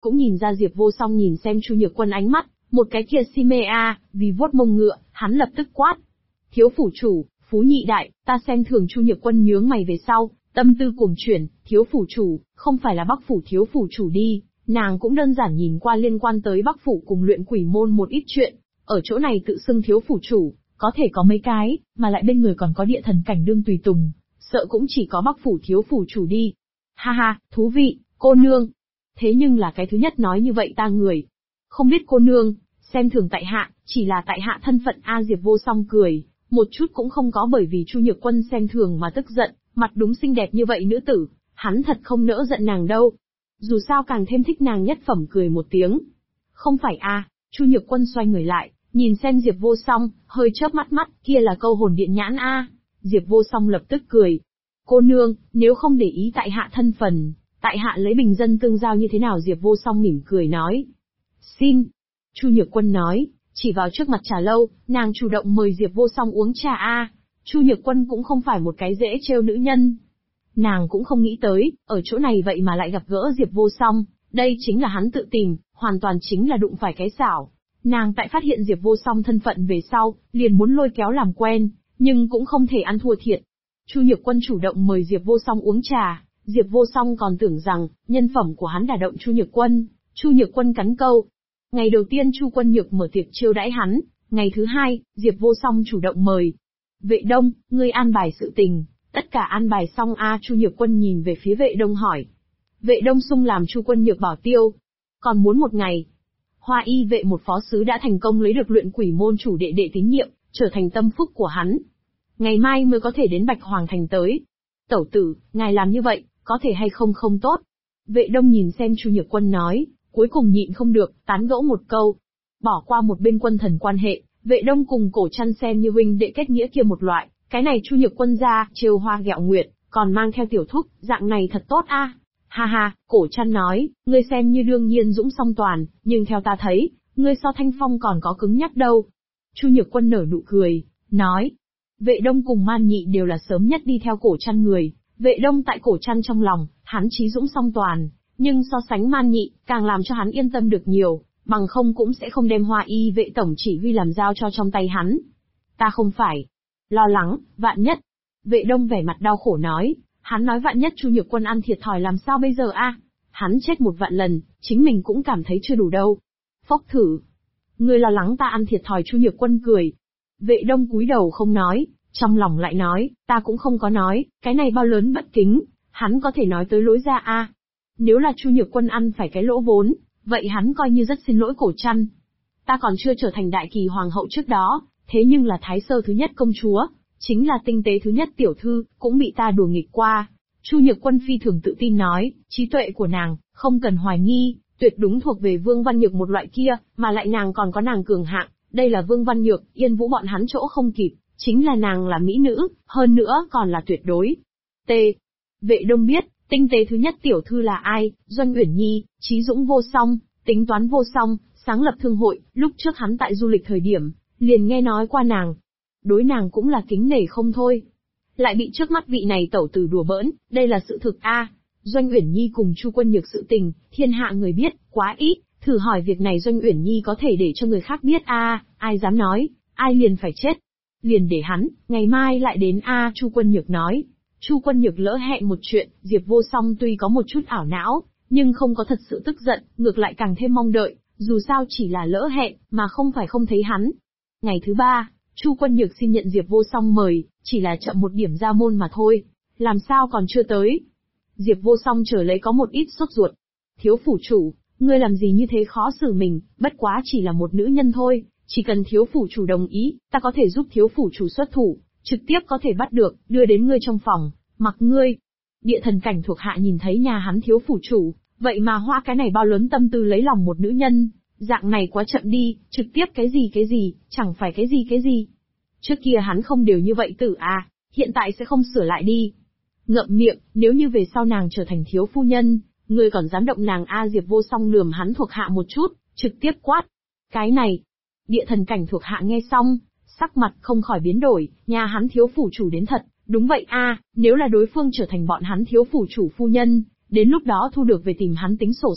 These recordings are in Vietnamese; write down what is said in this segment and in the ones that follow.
cũng nhìn ra Diệp Vô Song nhìn xem Chu Nhược Quân ánh mắt, một cái kia si mê vì vuốt mông ngựa, hắn lập tức quát. Thiếu phủ chủ, Phú Nhị Đại, ta xem thường Chu Nhược Quân nhướng mày về sau, tâm tư cuồng chuyển, thiếu phủ chủ, không phải là Bắc phủ thiếu phủ chủ đi, nàng cũng đơn giản nhìn qua liên quan tới Bắc phủ cùng Luyện Quỷ môn một ít chuyện, ở chỗ này tự xưng thiếu phủ chủ, có thể có mấy cái, mà lại bên người còn có địa thần cảnh đương tùy tùng, sợ cũng chỉ có Bắc phủ thiếu phủ chủ đi. Ha ha, thú vị, cô nương. Thế nhưng là cái thứ nhất nói như vậy ta người. Không biết cô nương, xem thường tại hạ, chỉ là tại hạ thân phận Diệp Vô Song cười, một chút cũng không có bởi vì Chu Nhược Quân xem thường mà tức giận, mặt đúng xinh đẹp như vậy nữ tử, hắn thật không nỡ giận nàng đâu. Dù sao càng thêm thích nàng nhất phẩm cười một tiếng. Không phải Chu Nhược Quân xoay người lại, nhìn xem Diệp Vô Song, hơi chớp mắt, kia là câu hồn điện nhãn Diệp Vô Song lập tức cười. Cô nương, nếu không để ý tại hạ thân phần, tại hạ lấy bình dân tương giao như thế nào? Diệp Vô Song mỉm cười nói. Xin. Chu Nhược Quân nói, chỉ vào trước mặt trà lâu, nàng chủ động mời Diệp Vô Song uống trà Chu Nhược Quân cũng không phải một cái dễ trêu nữ nhân. Nàng cũng không nghĩ tới, ở chỗ này vậy mà lại gặp gỡ Diệp Vô Song, đây chính là hắn tự tìm, hoàn toàn chính là đụng phải cái xảo. Nàng tại phát hiện Diệp Vô Song thân phận về sau, liền muốn lôi kéo làm quen, nhưng cũng không thể ăn thua thiệt. Chu Nhược Quân chủ động mời Diệp Vô Song uống trà, Diệp Vô Song còn tưởng rằng, nhân phẩm của hắn đả động Chu Nhược Quân. Chu Nhược Quân cắn câu. Ngày đầu tiên Chu Quân Nhược mở tiệc chiêu đãi hắn, ngày thứ hai, Diệp Vô Song chủ động mời. Vệ Đông, ngươi an bài sự tình, tất cả an bài xong Chu Nhược Quân nhìn về phía Vệ Đông hỏi. Vệ Đông sung làm Chu Quân Nhược bảo tiêu. Còn muốn một ngày. Hoa y vệ một phó sứ đã thành công lấy được Luyện Quỷ môn chủ đệ đệ tín nhiệm, trở thành tâm phúc của hắn. Ngày mai mới có thể đến Bạch Hoàng thành tới. Tẩu tử, ngài làm như vậy, có thể hay không không tốt. Vệ Đông nhìn xem Chu Nhược Quân nói, cuối cùng nhịn không được, tán gẫu một câu. Bỏ qua một bên quân thần quan hệ, Vệ Đông cùng Cổ Trăn xem như huynh đệ kết nghĩa kia một loại, cái này Chu Nhược Quân ra, trêu hoa ghẹo nguyệt, còn mang theo tiểu thúc, dạng này thật tốt Ha ha, Cổ Trăn nói, ngươi xem như đương nhiên dũng song toàn, nhưng theo ta thấy, ngươi so Thanh Phong còn có cứng nhắc đâu. Chu Nhược Quân nở nụ cười, nói. Vệ Đông cùng Man Nhị đều là sớm nhất đi theo Cổ Trăn người, Vệ Đông tại Cổ Trăn trong lòng, hắn trí dũng song toàn, nhưng so sánh Man Nhị, càng làm cho hắn yên tâm được nhiều, bằng không cũng sẽ không đem Hoa y vệ tổng chỉ huy làm giao cho trong tay hắn. Ta không phải lo lắng, vạn nhất. Vệ Đông vẻ mặt đau khổ nói, hắn nói vạn nhất Chu Nhược Quân ăn thiệt thòi làm sao bây giờ Hắn chết một vạn lần, chính mình cũng cảm thấy chưa đủ đâu. Phốc thử. Ngươi lo lắng ta ăn thiệt thòi? Chu Nhược Quân cười. Vệ Đông cúi đầu không nói, trong lòng lại nói, ta cũng không có nói, cái này bao lớn bất kính, hắn có thể nói tới lối ra Nếu là Chu Nhược Quân ăn phải cái lỗ vốn, vậy hắn coi như rất xin lỗi Cổ Trăn. Ta còn chưa trở thành đại kỳ hoàng hậu trước đó, thế nhưng là thái sơ thứ nhất công chúa, chính là tinh tế thứ nhất tiểu thư, cũng bị ta đùa nghịch qua. Chu Nhược Quân phi thường tự tin nói, trí tuệ của nàng, không cần hoài nghi, tuyệt đúng thuộc về Vương Văn Nhược một loại kia, mà lại nàng còn có nàng cường hạng, đây là Vương Văn Nhược, Yên Vũ bọn hắn chỗ không kịp, chính là nàng là mỹ nữ, hơn nữa còn là tuyệt đối. T. Vệ Đông biết, tinh tế thứ nhất tiểu thư là ai, Doanh Uyển Nhi, trí dũng vô song, tính toán vô song, sáng lập thương hội, lúc trước hắn tại du lịch thời điểm, liền nghe nói qua nàng. Đối nàng cũng là kính nể không thôi. Lại bị trước mắt vị này tẩu tử đùa bỡn, đây là sự thực Doanh Uyển Nhi cùng Chu Quân Nhược sự tình, thiên hạ người biết, quá ít, thử hỏi việc này Doanh Uyển Nhi có thể để cho người khác biết ai dám nói, ai liền phải chết. Liền để hắn, ngày mai lại đến Chu Quân Nhược nói. Chu Quân Nhược lỡ hẹn một chuyện, Diệp Vô Song tuy có một chút ảo não, nhưng không có thật sự tức giận, ngược lại càng thêm mong đợi, dù sao chỉ là lỡ hẹn, mà không phải không thấy hắn. Ngày thứ ba, Chu Quân Nhược xin nhận Diệp Vô Song mời, chỉ là chậm một điểm ra môn mà thôi, làm sao còn chưa tới. Diệp Vô Song chờ lấy có một ít sốt ruột. Thiếu phủ chủ, ngươi làm gì như thế khó xử mình, bất quá chỉ là một nữ nhân thôi, chỉ cần thiếu phủ chủ đồng ý, ta có thể giúp thiếu phủ chủ xuất thủ, trực tiếp có thể bắt được, đưa đến ngươi trong phòng, mặc ngươi. Địa thần cảnh thuộc hạ nhìn thấy nhà hắn thiếu phủ chủ, vậy mà hoa cái này bao lớn tâm tư lấy lòng một nữ nhân, dạng này quá chậm đi, trực tiếp cái gì, chẳng phải cái gì. Trước kia hắn không đều như vậy tử hiện tại sẽ không sửa lại đi. Ngậm miệng, nếu như về sau nàng trở thành thiếu phu nhân, ngươi còn dám động nàng Diệp Vô Song lườm hắn thuộc hạ một chút, trực tiếp quát. Cái này, địa thần cảnh thuộc hạ nghe xong, sắc mặt không khỏi biến đổi, nhà hắn thiếu phủ chủ đến thật, đúng vậy nếu là đối phương trở thành bọn hắn thiếu phủ chủ phu nhân, đến lúc đó thu được về tìm hắn tính sổ sách,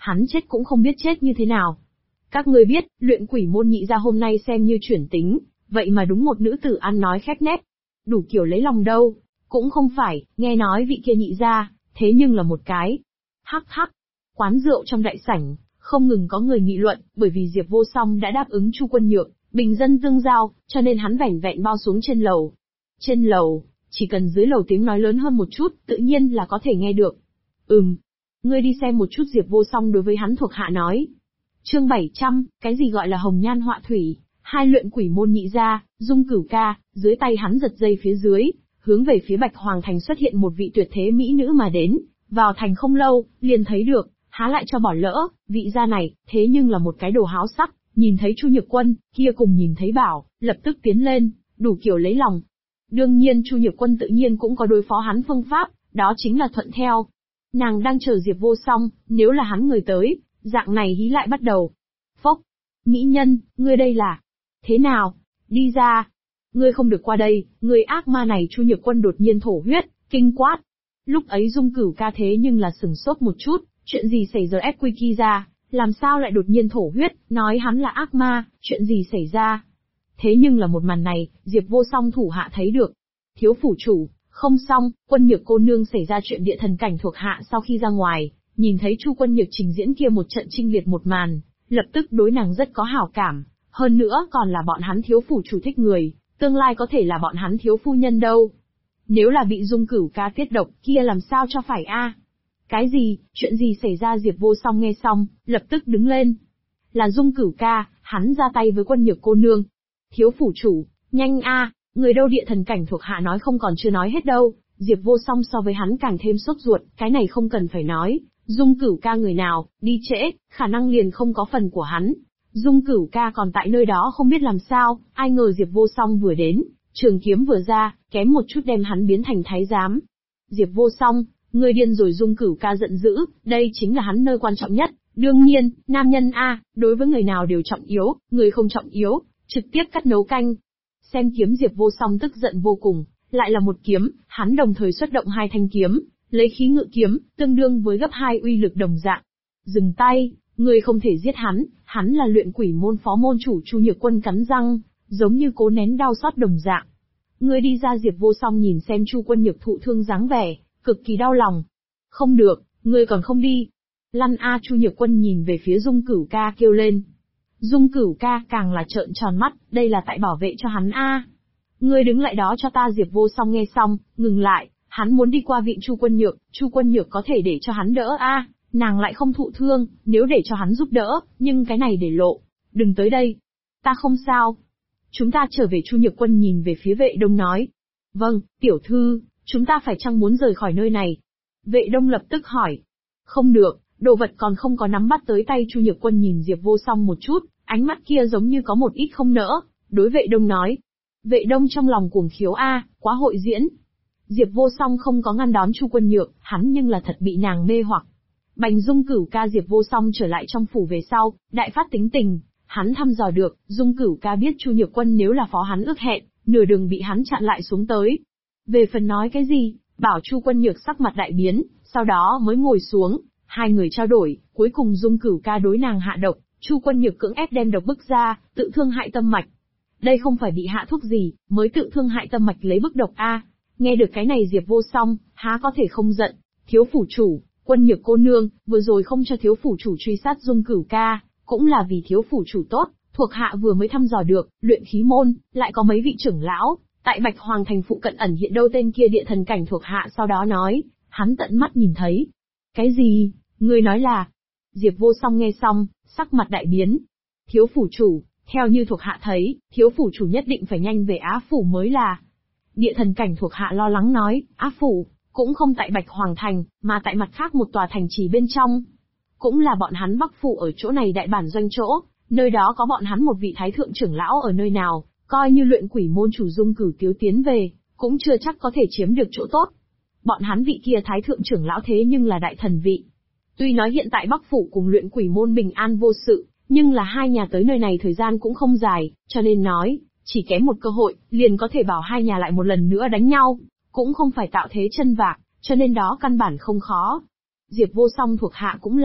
hắn chết cũng không biết chết như thế nào. Các ngươi biết, luyện quỷ môn nhị gia hôm nay xem như chuyển tính, vậy mà đúng một nữ tử ăn nói khép nép. Đủ kiểu lấy lòng đâu, cũng không phải, nghe nói vị kia nhị gia, thế nhưng là một cái. Hắc hắc, quán rượu trong đại sảnh, không ngừng có người nghị luận, bởi vì Diệp Vô Song đã đáp ứng Chu Quân Nhược, bình dân tương giao, cho nên hắn vẻn vẹn bao xuống trên lầu. Trên lầu, chỉ cần dưới lầu tiếng nói lớn hơn một chút, tự nhiên là có thể nghe được. Ngươi đi xem một chút. Diệp Vô Song đối với hắn thuộc hạ nói. Chương 700, cái gì gọi là hồng nhan họa thủy, hai luyện quỷ môn nhị gia, Dung Cửu ca, dưới tay hắn giật dây phía dưới, hướng về phía Bạch Hoàng Thành xuất hiện một vị tuyệt thế mỹ nữ mà đến, vào thành không lâu, liền thấy được, há lại cho bỏ lỡ, vị gia này, thế nhưng là một cái đồ háo sắc, nhìn thấy Chu Nhược Quân, kia cùng nhìn thấy bảo, lập tức tiến lên, đủ kiểu lấy lòng. Đương nhiên Chu Nhược Quân tự nhiên cũng có đối phó hắn phương pháp, đó chính là thuận theo. Nàng đang chờ Diệp Vô Song, nếu là hắn người tới, dạng này hí lại bắt đầu. Phốc, mỹ nhân, ngươi đây là... Thế nào? Đi ra. Ngươi không được qua đây, ngươi ác ma này. Chu Nhược Quân đột nhiên thổ huyết, kinh quát. Lúc ấy Dung Cửu ca thế nhưng là sừng sốt một chút, chuyện gì xảy ra FQK ra, làm sao lại đột nhiên thổ huyết, nói hắn là ác ma, chuyện gì xảy ra? Thế nhưng là một màn này, Diệp Vô Song thủ hạ thấy được. Thiếu phủ chủ, không xong, Quân Nhược cô nương xảy ra chuyện. Địa thần cảnh thuộc hạ sau khi ra ngoài, nhìn thấy Chu Quân Nhược trình diễn kia một trận chinh liệt một màn, lập tức đối nàng rất có hảo cảm, hơn nữa còn là bọn hắn thiếu phủ chủ thích người, tương lai có thể là bọn hắn thiếu phu nhân đâu. Nếu là bị Dung Cửu ca tiết độc, kia làm sao cho phải a? Cái gì, chuyện gì xảy ra? Diệp Vô Song nghe xong, lập tức đứng lên. Là Dung Cửu ca, hắn ra tay với Quân Nhược cô nương. Thiếu phủ chủ, nhanh a, người đâu? Địa thần cảnh thuộc hạ nói không còn chưa nói hết đâu. Diệp Vô Song so với hắn càng thêm sốt ruột, cái này không cần phải nói. Dung Cửu ca người nào, đi trễ, khả năng liền không có phần của hắn. Dung Cửu ca còn tại nơi đó không biết làm sao, ai ngờ Diệp Vô Song vừa đến, trường kiếm vừa ra, kém một chút đem hắn biến thành thái giám. Diệp Vô Song, ngươi điên rồi. Dung Cửu ca giận dữ, đây chính là hắn nơi quan trọng nhất. Đương nhiên, nam nhân a, đối với người nào đều trọng yếu, người không trọng yếu, trực tiếp cắt nấu canh. Xem kiếm. Diệp Vô Song tức giận vô cùng, lại là một kiếm, hắn đồng thời xuất động hai thanh kiếm, lấy khí ngự kiếm, tương đương với gấp 2 uy lực đồng dạng. Dừng tay, ngươi không thể giết hắn là luyện quỷ môn phó môn chủ. Chu Nhược Quân cắn răng, giống như cố nén đau xót đồng dạng. Ngươi đi ra. Diệp Vô Song nhìn xem Chu Quân Nhược thụ thương dáng vẻ, cực kỳ đau lòng. Không được, ngươi còn không đi. Lăn a. Chu Nhược Quân nhìn về phía Dung Cửu ca kêu lên. Dung Cửu ca càng là trợn tròn mắt, đây là tại bảo vệ cho hắn a. Ngươi đứng lại đó cho ta. Diệp Vô Song nghe xong, ngừng lại, hắn muốn đi qua viện Chu Quân Nhược. Chu Quân Nhược có thể để cho hắn đỡ a, nàng lại không thụ thương, nếu để cho hắn giúp đỡ, nhưng cái này để lộ. Đừng tới đây. Ta không sao. Chúng ta trở về. Chu Nhược Quân nhìn về phía Vệ Đông nói. Vâng, tiểu thư, chúng ta phải chăng muốn rời khỏi nơi này? Vệ Đông lập tức hỏi. Không được, đồ vật còn không có nắm bắt tới tay. Chu Nhược Quân nhìn Diệp Vô Song một chút, ánh mắt kia giống như có một ít không nỡ, đối Vệ Đông nói. Vệ Đông trong lòng cuồng khiếu a, quá hội diễn. Diệp Vô Song không có ngăn đón Chu Quân Nhược, hắn nhưng là thật bị nàng mê hoặc. Bành Dung Cửu ca. Diệp Vô Song trở lại trong phủ về sau, đại phát tính tình, hắn thăm dò được, Dung Cửu ca biết Chu Nhược Quân nếu là phó hắn ước hẹn, nửa đường bị hắn chặn lại xuống tới. Về phần nói cái gì, bảo Chu Quân Nhược sắc mặt đại biến, sau đó mới ngồi xuống, hai người trao đổi, cuối cùng Dung Cửu ca đối nàng hạ độc, Chu Quân Nhược cưỡng ép đem độc bức ra, tự thương hại tâm mạch. Đây không phải bị hạ thuốc gì, mới tự thương hại tâm mạch lấy bức độc a. Nghe được cái này Diệp Vô Song, há có thể không giận. Thiếu phủ chủ, Quân Nhược cô nương, vừa rồi không cho thiếu phủ chủ truy sát Dung Cửu ca, cũng là vì thiếu phủ chủ tốt, thuộc hạ vừa mới thăm dò được, luyện khí môn, lại có mấy vị trưởng lão, tại Bạch Hoàng Thành phụ cận ẩn hiện đâu. Tên kia địa thần cảnh thuộc hạ sau đó nói, hắn tận mắt nhìn thấy. Cái gì? Ngươi nói là... Diệp Vô Song nghe xong, sắc mặt đại biến. Thiếu phủ chủ, theo như thuộc hạ thấy, thiếu phủ chủ nhất định phải nhanh về Á Phủ mới là. Địa thần cảnh thuộc hạ lo lắng nói, Á Phủ, cũng không tại Bạch Hoàng Thành, mà tại mặt khác một tòa thành trì bên trong. Cũng là bọn hắn Bắc Phủ ở chỗ này đại bản doanh chỗ, nơi đó có bọn hắn một vị thái thượng trưởng lão ở nơi nào, coi như luyện quỷ môn chủ Dung Cửu Tiếu tiến về, cũng chưa chắc có thể chiếm được chỗ tốt. Bọn hắn vị kia thái thượng trưởng lão thế nhưng là đại thần vị. Tuy nói hiện tại Bắc Phủ cùng luyện quỷ môn bình an vô sự, nhưng là hai nhà tới nơi này thời gian cũng không dài, cho nên nói, chỉ kém một cơ hội, liền có thể bảo hai nhà lại một lần nữa đánh nhau, cũng không phải tạo thế chân vạc, cho nên đó căn bản không khó. Diệp Vô Song thuộc hạ cũng là,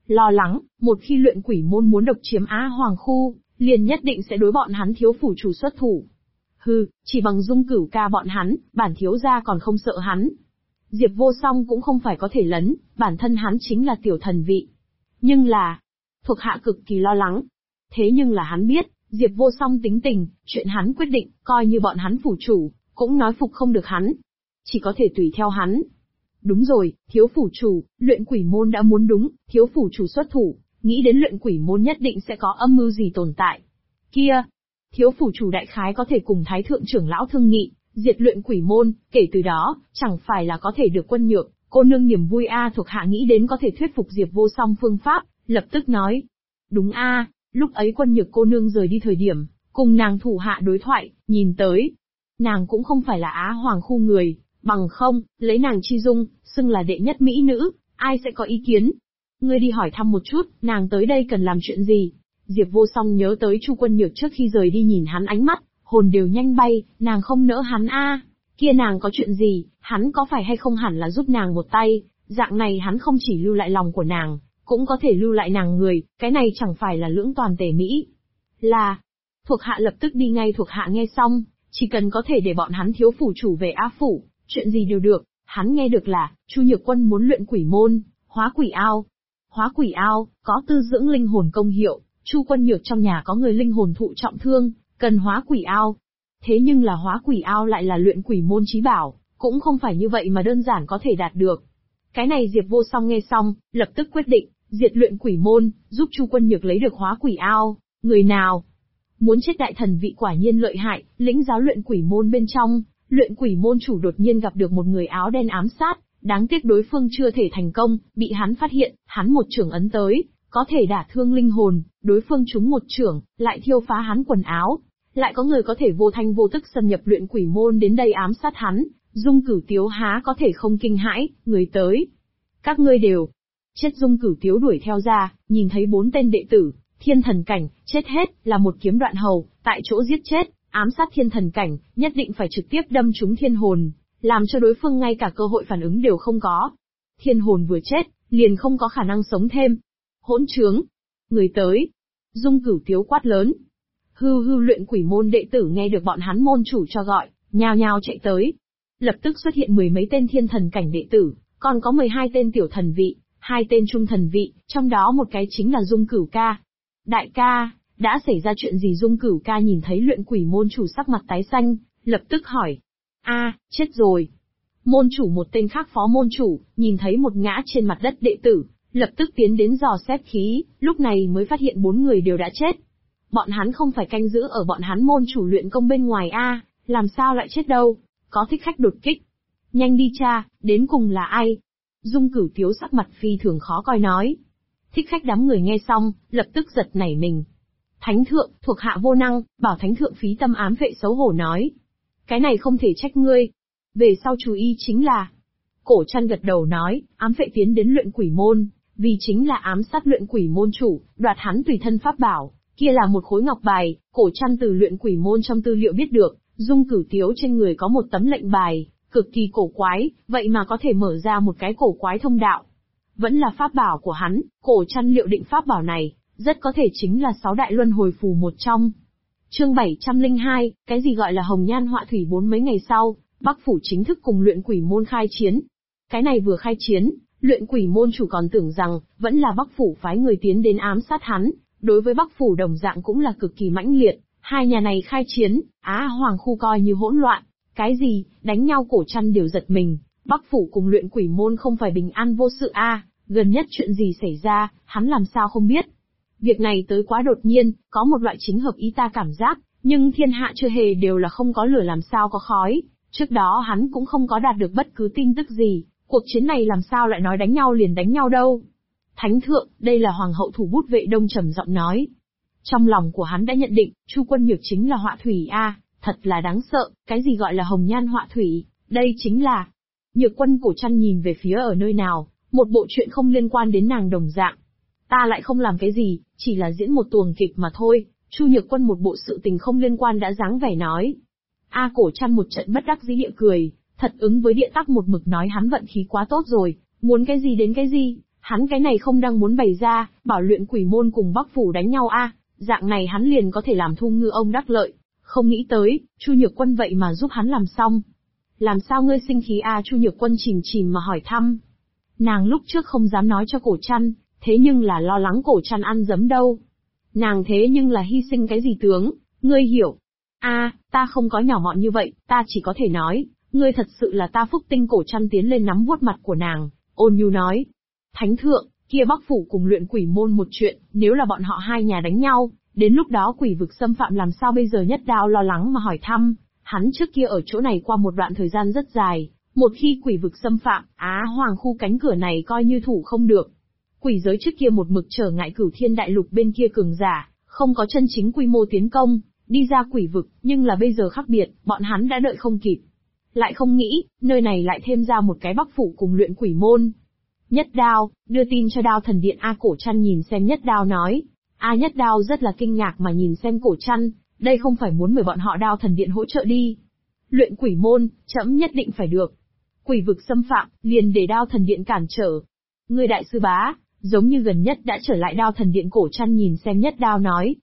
lo lắng, một khi luyện quỷ môn muốn độc chiếm Á Hoàng khu, liền nhất định sẽ đối bọn hắn thiếu phủ chủ xuất thủ. Hừ, chỉ bằng Dung Cửu ca bọn hắn, bản thiếu gia còn không sợ hắn. Diệp Vô Song cũng không phải có thể lấn, bản thân hắn chính là tiểu thần vị. Nhưng là, thuộc hạ cực kỳ lo lắng. Thế nhưng là hắn biết, Diệp Vô Song tính tình, chuyện hắn quyết định, coi như bọn hắn phủ chủ, cũng nói phục không được hắn. Chỉ có thể tùy theo hắn. Đúng rồi, thiếu phủ chủ, luyện quỷ môn đã muốn đúng, thiếu phủ chủ xuất thủ, nghĩ đến luyện quỷ môn nhất định sẽ có âm mưu gì tồn tại. Kia, thiếu phủ chủ đại khái có thể cùng thái thượng trưởng lão thương nghị, diệt luyện quỷ môn, kể từ đó, chẳng phải là có thể được quân nhượng, cô nương niềm vui thuộc hạ nghĩ đến có thể thuyết phục Diệp Vô Song phương pháp, lập tức nói. Đúng lúc ấy quân nhược cô nương rời đi thời điểm, cùng nàng thủ hạ đối thoại, nhìn tới. Nàng cũng không phải là Á Hoàng khu người, bằng không, lấy nàng chi dung, xưng là đệ nhất mỹ nữ, ai sẽ có ý kiến. Ngươi đi hỏi thăm một chút, nàng tới đây cần làm chuyện gì? Diệp Vô Song nhớ tới Chu Quân Nhược trước khi rời đi nhìn hắn ánh mắt, hồn đều nhanh bay, nàng không nỡ hắn kia nàng có chuyện gì, hắn có phải hay không hẳn là giúp nàng một tay, dạng này hắn không chỉ lưu lại lòng của nàng, cũng có thể lưu lại nàng người, cái này chẳng phải là lưỡng toàn tề mỹ. Là, thuộc hạ lập tức đi ngay. Thuộc hạ nghe xong, chỉ cần có thể để bọn hắn thiếu phủ chủ về Á phủ, chuyện gì đều được. Hắn nghe được là, Chu Nhược Quân muốn luyện quỷ môn, hóa quỷ ao. Hóa quỷ ao, có tư dưỡng linh hồn công hiệu, Chu Quân Nhược trong nhà có người linh hồn thụ trọng thương, cần hóa quỷ ao. Thế nhưng là hóa quỷ ao lại là luyện quỷ môn chí bảo, cũng không phải như vậy mà đơn giản có thể đạt được. Cái này Diệp Vô Song nghe xong, lập tức quyết định, diệt luyện quỷ môn, giúp Chu Quân Nhược lấy được hóa quỷ ao. Người nào muốn chết đại thần vị quả nhiên lợi hại, lĩnh giáo luyện quỷ môn bên trong, luyện quỷ môn chủ đột nhiên gặp được một người áo đen ám sát, đáng tiếc đối phương chưa thể thành công, bị hắn phát hiện, hắn một chưởng ấn tới, có thể đả thương linh hồn, đối phương trúng một chưởng, lại thiêu phá hắn quần áo. Lại có người có thể vô thanh vô tức xâm nhập luyện quỷ môn đến đây ám sát hắn, Dung Cửu Tiếu há có thể không kinh hãi, người tới. Các ngươi đều chết. Dung Cửu Tiếu đuổi theo ra, nhìn thấy 4 tên đệ tử, thiên thần cảnh, chết hết, là một kiếm đoạn hầu, tại chỗ giết chết, ám sát thiên thần cảnh, nhất định phải trực tiếp đâm trúng thiên hồn, làm cho đối phương ngay cả cơ hội phản ứng đều không có. Thiên hồn vừa chết, liền không có khả năng sống thêm. Hỗn trướng! Người tới! Dung Cửu Tiếu quát lớn. Hư luyện quỷ môn đệ tử nghe được bọn hắn môn chủ cho gọi, nhao nhao chạy tới. Lập tức xuất hiện 10 mấy tên thiên thần cảnh đệ tử, còn có 12 tên tiểu thần vị, 2 tên trung thần vị, trong đó một cái chính là Dung Cửu ca. Đại ca, đã xảy ra chuyện gì? Dung Cửu ca nhìn thấy luyện quỷ môn chủ sắc mặt tái xanh, lập tức hỏi. Chết rồi. Môn chủ một tên khác phó môn chủ, nhìn thấy một ngã trên mặt đất đệ tử, lập tức tiến đến dò xét khí, lúc này mới phát hiện 4 người đều đã chết. Bọn hắn không phải canh giữ ở bọn hắn môn chủ luyện công bên ngoài làm sao lại chết đâu? Có thích khách đột kích. Nhanh đi tra, đến cùng là ai? Dung Cửu Tiếu sắc mặt phi thường khó coi nói. Thích khách đám người nghe xong, lập tức giật nảy mình. Thánh thượng, thuộc hạ vô năng, bảo thánh thượng phí tâm ám vệ xấu hổ nói. Cái này không thể trách ngươi. Về sau chú ý chính là. Cổ Trăn gật đầu nói, ám vệ tiến đến luyện quỷ môn, vì chính là ám sát luyện quỷ môn chủ, đoạt hắn tùy thân pháp bảo. Kia là một khối ngọc bài, Cổ Trăn từ luyện quỷ môn trong tư liệu biết được, Dung Cửu Tiếu trên người có một tấm lệnh bài, cực kỳ cổ quái, vậy mà có thể mở ra một cái cổ quái thông đạo. Vẫn là pháp bảo của hắn, Cổ Trăn liệu định pháp bảo này, rất có thể chính là 6 đại luân hồi phù một trong. Chương 702, cái gì gọi là hồng nhan họa thủy? 4 mấy ngày sau, Bắc phủ chính thức cùng luyện quỷ môn khai chiến. Cái này vừa khai chiến, luyện quỷ môn chủ còn tưởng rằng, vẫn là Bắc phủ phái người tiến đến ám sát hắn. Đối với Bắc phủ đồng dạng cũng là cực kỳ mãnh liệt, hai nhà này khai chiến, Á Hoàng khu coi như hỗn loạn. Cái gì, đánh nhau? Cổ Trăn đều giật mình, Bắc phủ cùng luyện quỷ môn không phải bình an vô sự gần nhất chuyện gì xảy ra, hắn làm sao không biết. Việc này tới quá đột nhiên, có một loại chính hợp ý ta cảm giác, nhưng thiên hạ chưa hề đều là không có lửa làm sao có khói, trước đó hắn cũng không có đạt được bất cứ tin tức gì, cuộc chiến này làm sao lại nói đánh nhau liền đánh nhau đâu. Thánh thượng, đây là hoàng hậu thủ bút Vệ Đông trầm giọng nói. Trong lòng của hắn đã nhận định, Chu Quân Nhược chính là họa thủy thật là đáng sợ, cái gì gọi là hồng nhan họa thủy, đây chính là. Nhược Quân. Cổ Trăn nhìn về phía ở nơi nào, một bộ chuyện không liên quan đến nàng đồng dạng. Ta lại không làm cái gì, chỉ là diễn một tuồng kịch mà thôi. Chu Nhược Quân một bộ sự tình không liên quan đã dáng vẻ nói. Cổ Trăn một trận bất đắc dĩ địa cười, thật ứng với địa tắc một mực nói hắn vận khí quá tốt rồi, muốn cái gì đến cái gì. Hắn cái này không đang muốn bày ra, bảo luyện quỷ môn cùng Bắc Phủ đánh nhau dạng này hắn liền có thể làm thu ngư ông đắc lợi. Không nghĩ tới, Chu Nhược Quân vậy mà giúp hắn làm xong. Làm sao ngươi sinh khí Chu Nhược Quân chìm chìm mà hỏi thăm. Nàng lúc trước không dám nói cho Cổ Trăn, thế nhưng là lo lắng Cổ Trăn ăn dấm đâu. Nàng thế nhưng là hy sinh cái gì tướng, ngươi hiểu. Ta không có nhỏ mọn như vậy, ta chỉ có thể nói, ngươi thật sự là ta phúc tinh. Cổ Trăn tiến lên nắm vuốt mặt của nàng, ôn nhu nói. Thánh thượng, kia Bắc Phủ cùng luyện quỷ môn một chuyện, nếu là bọn họ hai nhà đánh nhau, đến lúc đó quỷ vực xâm phạm làm sao bây giờ? Nhất Đao lo lắng mà hỏi thăm, hắn trước kia ở chỗ này qua một đoạn thời gian rất dài, một khi quỷ vực xâm phạm, Hoàng khu cánh cửa này coi như thủ không được. Quỷ giới trước kia một mực trở ngại Cửu Thiên Đại Lục bên kia cường giả, không có chân chính quy mô tiến công, đi ra quỷ vực, nhưng là bây giờ khác biệt, bọn hắn đã đợi không kịp. Lại không nghĩ, nơi này lại thêm ra một cái Bắc Phủ cùng luyện quỷ môn. Nhất Đao, đưa tin cho Đao Thần Điện. Cổ Trăn nhìn xem Nhất Đao nói. Nhất Đao rất là kinh ngạc mà nhìn xem Cổ Trăn, đây không phải muốn mời bọn họ Đao Thần Điện hỗ trợ đi. Luyện quỷ môn, trẫm nhất định phải được. Quỷ vực xâm phạm, liền để Đao Thần Điện cản trở. Ngươi đại sư bá, giống như gần nhất đã trở lại Đao Thần Điện. Cổ Trăn nhìn xem Nhất Đao nói.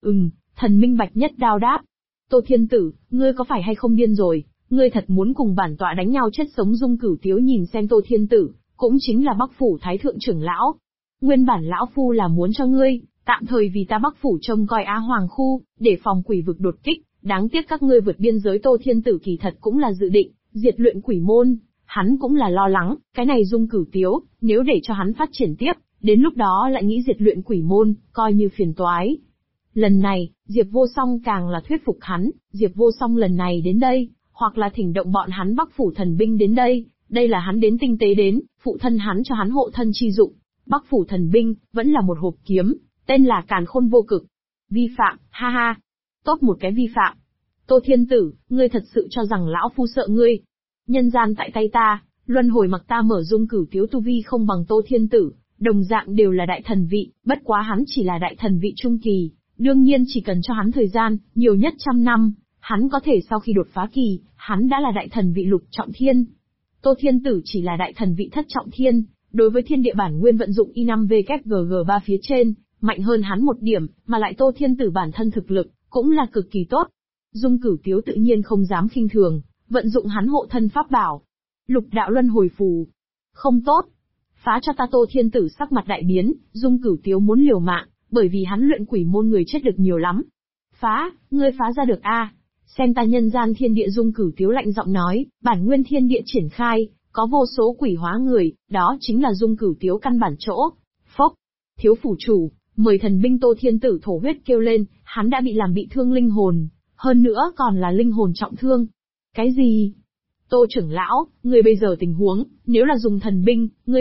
Thần minh bạch. Nhất Đao đáp. Tô Thiên Tử, ngươi có phải hay không điên rồi, ngươi thật muốn cùng bản tọa đánh nhau chết sống? Dung Cửu Tiếu nhìn xem Tô Thiên Tử, cũng chính là Bắc Phủ Thái Thượng trưởng lão. Nguyên bản lão phu là muốn cho ngươi, tạm thời vì ta Bắc Phủ trông coi Hoàng khu, để phòng quỷ vực đột kích, đáng tiếc các ngươi vượt biên giới. Tô Thiên Tử kỳ thật cũng là dự định diệt luyện quỷ môn, hắn cũng là lo lắng, cái này Dung Cửu Tiếu, nếu để cho hắn phát triển tiếp, đến lúc đó lại nghĩ diệt luyện quỷ môn, coi như phiền toái. Lần này, Diệp Vô Song càng là thuyết phục hắn, Diệp Vô Song lần này đến đây, hoặc là thỉnh động bọn hắn Bắc Phủ thần binh đến đây, đây là hắn đến tinh tế đến, phụ thân hắn cho hắn hộ thân chi dụng. Bắc Phủ thần binh, vẫn là một hộp kiếm, tên là Càn Khôn Vô Cực. Vi phạm, ha ha. Tốt một cái vi phạm. Tô Thiên Tử, ngươi thật sự cho rằng lão phu sợ ngươi? Nhân gian tại tay ta, luân hồi mặc ta mở. Dung Cửu Tiếu tu vi không bằng Tô Thiên Tử, đồng dạng đều là đại thần vị, bất quá hắn chỉ là đại thần vị trung kỳ, đương nhiên chỉ cần cho hắn thời gian, nhiều nhất 100 năm, hắn có thể sau khi đột phá kỳ, hắn đã là đại thần vị lục trọng thiên. Tô Thiên Tử chỉ là đại thần vị thất trọng thiên, đối với thiên địa bản nguyên vận dụng I5VKGG3 phía trên, mạnh hơn hắn một điểm, mà lại Tô Thiên Tử bản thân thực lực, cũng là cực kỳ tốt. Dung Cửu Tiếu tự nhiên không dám khinh thường, vận dụng hắn hộ thân pháp bảo. Lục đạo luân hồi phù. Không tốt. Phá cho ta. Tô Thiên Tử sắc mặt đại biến, Dung Cửu Tiếu muốn liều mạng, bởi vì hắn luyện quỷ môn người chết được nhiều lắm. Phá, ngươi phá ra được xem ta nhân gian thiên địa. Dung Cửu Tiếu lạnh giọng nói, bản nguyên thiên địa triển khai, có vô số quỷ hóa người, đó chính là Dung Cửu Tiếu căn bản chỗ. Phốc, thiếu phủ chủ, mời thần binh. Tô Thiên Tử thổ huyết kêu lên, hắn đã bị làm bị thương linh hồn, hơn nữa còn là linh hồn trọng thương. Cái gì? Tô trưởng lão, ngươi bây giờ tình huống, nếu là dùng thần binh, ngươi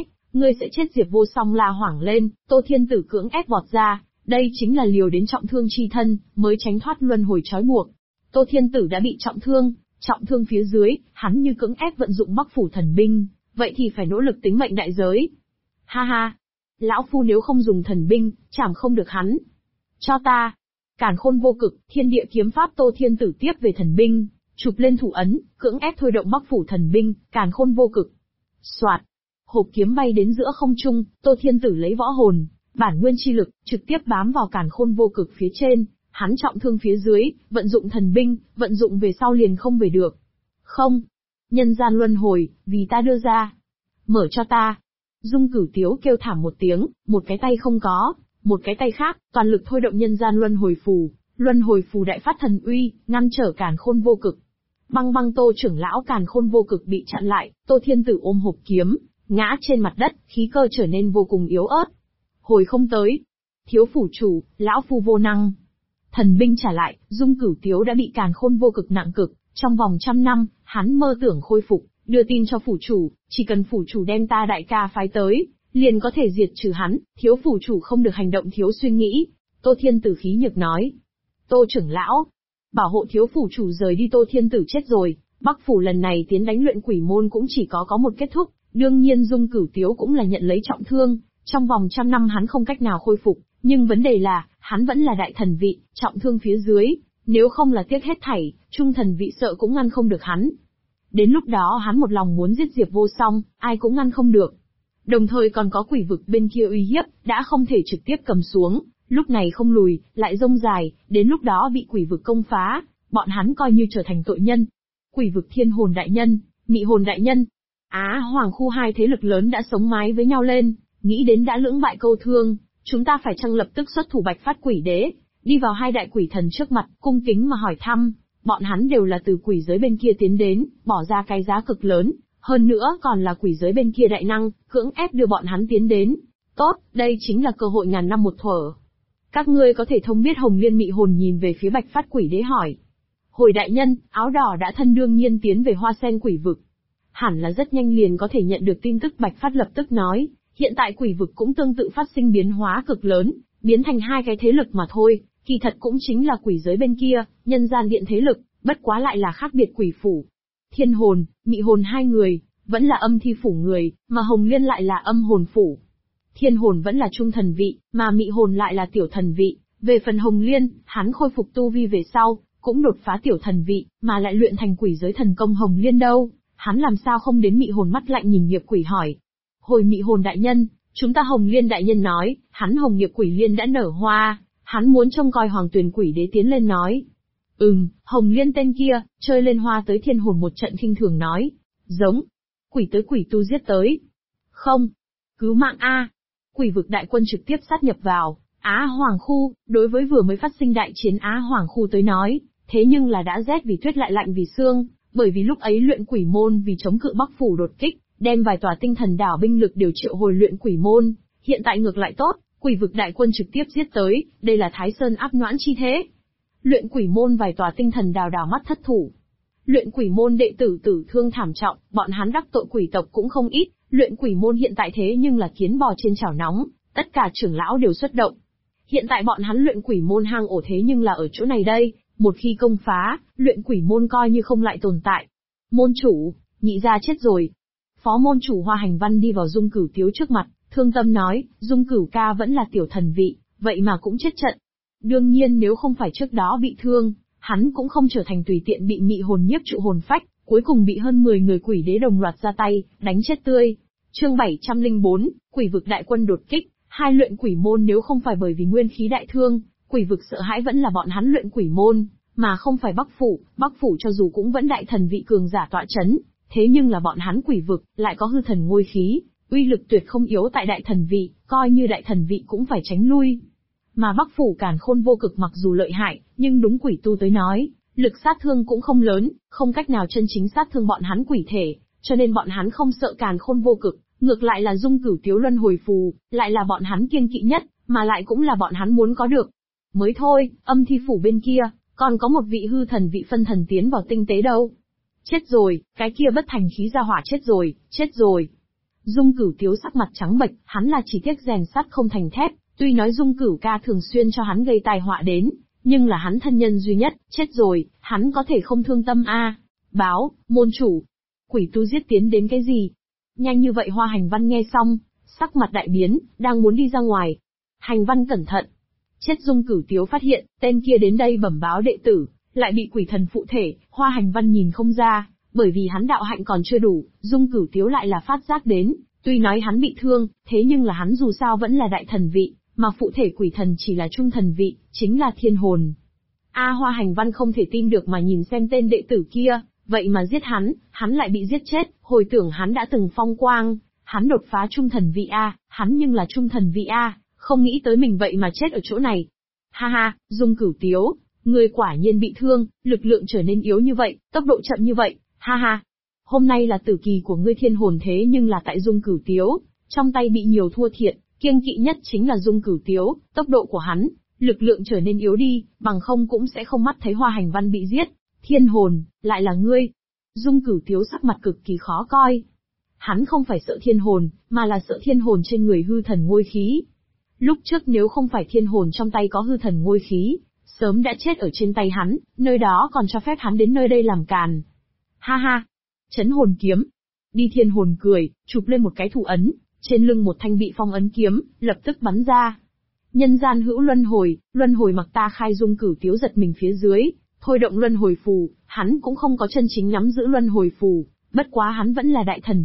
sẽ chết. Diệp Vô Song la hoảng lên, Tô Thiên Tử cưỡng ép vọt ra, đây chính là liều đến trọng thương chi thân, mới tránh thoát luân hồi trói buộc. Tô Thiên Tử đã bị trọng thương phía dưới, hắn như cưỡng ép vận dụng Bắc Phủ thần binh, vậy thì phải nỗ lực tính mệnh đại giới. Ha ha, lão phu nếu không dùng thần binh, chảm không được hắn. Cho ta, Càn Khôn Vô Cực, thiên địa kiếm pháp. Tô Thiên Tử tiếp về thần binh, chụp lên thủ ấn, cưỡng ép thôi động Bắc Phủ thần binh, Càn Khôn Vô Cực. Soạt, hộp kiếm bay đến giữa không trung, Tô Thiên Tử lấy võ hồn, bản nguyên chi lực, trực tiếp bám vào Càn Khôn Vô Cực phía trên, hắn trọng thương phía dưới, vận dụng thần binh, vận dụng về sau liền không về được. Không, nhân gian luân hồi, vì ta đưa ra. Mở cho ta. Dung Cửu Tiếu kêu thảm một tiếng, một cái tay không có, một cái tay khác, toàn lực thôi động nhân gian luân hồi phù đại phát thần uy, ngăn trở Càn Khôn Vô Cực. Băng băng. Tô trưởng lão. Càn Khôn Vô Cực bị chặn lại, Tô Thiên Tử ôm hộp kiếm, ngã trên mặt đất, khí cơ trở nên vô cùng yếu ớt. Hồi không tới. Thiếu phủ chủ, lão phu vô năng. Thần binh trả lại, Dung Cửu Tiếu đã bị Càn Khôn Vô Cực nặng cực, trong vòng 100 năm, hắn mơ tưởng khôi phục, đưa tin cho phủ chủ, chỉ cần phủ chủ đem ta đại ca phái tới, liền có thể diệt trừ hắn. Thiếu phủ chủ không được hành động thiếu suy nghĩ. Tô Thiên Tử khí nhược nói. Tô trưởng lão, bảo hộ thiếu phủ chủ rời đi. Tô Thiên Tử chết rồi, Bắc Phủ lần này tiến đánh luyện quỷ môn cũng chỉ có một kết thúc, đương nhiên Dung Cửu Tiếu cũng là nhận lấy trọng thương, trong vòng 100 năm hắn không cách nào khôi phục, nhưng vấn đề là, hắn vẫn là đại thần vị, trọng thương phía dưới, nếu không là tiếc hết thảy, trung thần vị sợ cũng ngăn không được hắn. Đến lúc đó hắn một lòng muốn giết Diệp Vô Song, ai cũng ngăn không được. Đồng thời còn có quỷ vực bên kia uy hiếp, đã không thể trực tiếp cầm xuống, lúc này không lùi, lại rông dài, đến lúc đó bị quỷ vực công phá, bọn hắn coi như trở thành tội nhân. Quỷ vực Thiên Hồn đại nhân, Mị Hồn đại nhân, Á Hoàng khu hai thế lực lớn đã sống mái với nhau lên, nghĩ đến đã lưỡng bại câu thương, chúng ta phải chăng lập tức xuất thủ Bạch Phát Quỷ Đế, đi vào hai đại quỷ thần trước mặt, cung kính mà hỏi thăm, bọn hắn đều là từ quỷ giới bên kia tiến đến, bỏ ra cái giá cực lớn, hơn nữa còn là quỷ giới bên kia đại năng, cưỡng ép đưa bọn hắn tiến đến. Tốt, đây chính là cơ hội ngàn năm một thuở. Các ngươi có thể thông biết Hồng Liên Mị Hồn nhìn về phía Bạch Phát Quỷ Đế hỏi. Hồi đại nhân, áo đỏ đã thân đương nhiên tiến về Hoa Sen quỷ vực. Hẳn là rất nhanh liền có thể nhận được tin tức. Bạch Phát lập tức nói, hiện tại quỷ vực cũng tương tự phát sinh biến hóa cực lớn, biến thành hai cái thế lực mà thôi, kỳ thật cũng chính là quỷ giới bên kia, nhân gian điện thế lực, bất quá lại là khác biệt quỷ phủ. Thiên Hồn, Mị Hồn hai người, vẫn là âm thi phủ người, mà Hồng Liên lại là âm hồn phủ. Thiên Hồn vẫn là trung thần vị, mà Mị Hồn lại là tiểu thần vị. Về phần Hồng Liên, hắn khôi phục tu vi về sau, cũng đột phá tiểu thần vị, mà lại luyện thành quỷ giới thần công Hồng Liên đâu, hắn làm sao không đến. Mị Hồn mắt lạnh nhìn nghiệp quỷ hỏi. Hồi Mị Hồn đại nhân, chúng ta Hồng Liên đại nhân nói, hắn Hồng nghiệp quỷ liên đã nở hoa, hắn muốn trông coi Hoàng Tuyền Quỷ Đế tiến lên nói. Hồng Liên tên kia, chơi lên hoa tới. Thiên Hồn một trận khinh thường nói. Giống. Quỷ tới quỷ tu giết tới. Không. Cứu mạng A. Quỷ vực đại quân trực tiếp sát nhập vào Á Hoàng khu, đối với vừa mới phát sinh đại chiến Á Hoàng khu tới nói, thế nhưng là đã rét vì tuyết lại lạnh vì xương, bởi vì lúc ấy luyện quỷ môn vì chống cự Bắc phủ đột kích, đem vài tòa tinh thần đảo binh lực đều triệu hồi luyện quỷ môn, hiện tại ngược lại tốt, quỷ vực đại quân trực tiếp giết tới, đây là Thái Sơn áp noãn chi thế. Luyện quỷ môn vài tòa tinh thần đảo đảo mắt thất thủ. Luyện quỷ môn đệ tử tử thương thảm trọng, bọn hắn đắc tội quỷ tộc cũng không ít, luyện quỷ môn hiện tại thế nhưng là kiến bò trên chảo nóng, tất cả trưởng lão đều xuất động. Hiện tại bọn hắn luyện quỷ môn hang ổ thế nhưng là ở chỗ này đây, một khi công phá, luyện quỷ môn coi như không lại tồn tại. Môn chủ, nhị gia chết rồi. Phó môn chủ Hoa Hành Văn đi vào Dung Cửu Tiếu trước mặt, thương tâm nói, Dung Cửu ca vẫn là tiểu thần vị, vậy mà cũng chết trận. Đương nhiên nếu không phải trước đó bị thương, hắn cũng không trở thành tùy tiện bị Mị Hồn nhiếp trụ hồn phách, cuối cùng bị hơn 10 người quỷ đế đồng loạt ra tay, đánh chết tươi. Chương 704, quỷ vực đại quân đột kích, hai luyện quỷ môn nếu không phải bởi vì nguyên khí đại thương, quỷ vực sợ hãi vẫn là bọn hắn luyện quỷ môn, mà không phải Bắc phủ cho dù cũng vẫn đại thần vị cường giả tọa chấn, thế nhưng là bọn hắn quỷ vực lại có hư thần ngôi khí, uy lực tuyệt không yếu tại đại thần vị, coi như đại thần vị cũng phải tránh lui. Mà Bắc phủ Càn Khôn Vô Cực mặc dù lợi hại, nhưng đúng quỷ tu tới nói, lực sát thương cũng không lớn, không cách nào chân chính sát thương bọn hắn quỷ thể, cho nên bọn hắn không sợ Càn Khôn Vô Cực, ngược lại là Dung Cửu Tiếu luân hồi phù, lại là bọn hắn kiêng kỵ nhất, mà lại cũng là bọn hắn muốn có được. Mới thôi, âm thi phủ bên kia, còn có một vị hư thần vị phân thần tiến vào tinh tế đâu. Chết rồi, cái kia bất thành khí ra hỏa chết rồi. Dung Cửu Tiếu sắc mặt trắng bệch, hắn là chỉ tiếc rèn sắt không thành thép, tuy nói Dung Cửu ca thường xuyên cho hắn gây tai họa đến, nhưng là hắn thân nhân duy nhất, chết rồi, hắn có thể không thương tâm a. Báo, môn chủ. Quỷ tu giết tiến đến cái gì? Nhanh như vậy Hoa Hành Văn nghe xong, sắc mặt đại biến, đang muốn đi ra ngoài. Hành Văn cẩn thận. Chết. Dung Cửu Tiếu phát hiện, tên kia đến đây bẩm báo đệ tử, lại bị quỷ thần phụ thể, Hoa Hành Văn nhìn không ra, bởi vì hắn đạo hạnh còn chưa đủ, Dung Cửu Tiếu lại là phát giác đến, tuy nói hắn bị thương, thế nhưng là hắn dù sao vẫn là đại thần vị, mà phụ thể quỷ thần chỉ là trung thần vị, chính là thiên hồn. Hoa Hành Văn không thể tin được mà nhìn xem tên đệ tử kia, vậy mà giết hắn lại bị giết chết, hồi tưởng hắn đã từng phong quang, hắn đột phá trung thần vị hắn nhưng là trung thần vị không nghĩ tới mình vậy mà chết ở chỗ này. Ha ha, Dung Cửu Tiếu, ngươi quả nhiên bị thương, lực lượng trở nên yếu như vậy, tốc độ chậm như vậy, ha ha. Hôm nay là tử kỳ của ngươi thiên hồn thế nhưng là tại Dung Cửu Tiếu, trong tay bị nhiều thua thiệt, kiêng kỵ nhất chính là Dung Cửu Tiếu, tốc độ của hắn, lực lượng trở nên yếu đi, bằng không cũng sẽ không mắt thấy Hoa Hành Văn bị giết. Thiên hồn, lại là ngươi. Dung Cửu Tiếu sắc mặt cực kỳ khó coi. Hắn không phải sợ thiên hồn, mà là sợ thiên hồn trên người hư thần ngôi khí. Lúc trước nếu không phải thiên hồn trong tay có hư thần ngôi khí, sớm đã chết ở trên tay hắn, nơi đó còn cho phép hắn đến nơi đây làm càn. Ha ha! Chấn hồn kiếm. Đi. Thiên hồn cười, chụp lên một cái thủ ấn, trên lưng một thanh bị phong ấn kiếm, lập tức bắn ra. Nhân gian hữu luân hồi mặc ta khai. Dung Cửu Tiếu giật mình phía dưới, thôi động luân hồi phù, hắn cũng không có chân chính nắm giữ luân hồi phù, bất quá hắn vẫn là đại thần vị,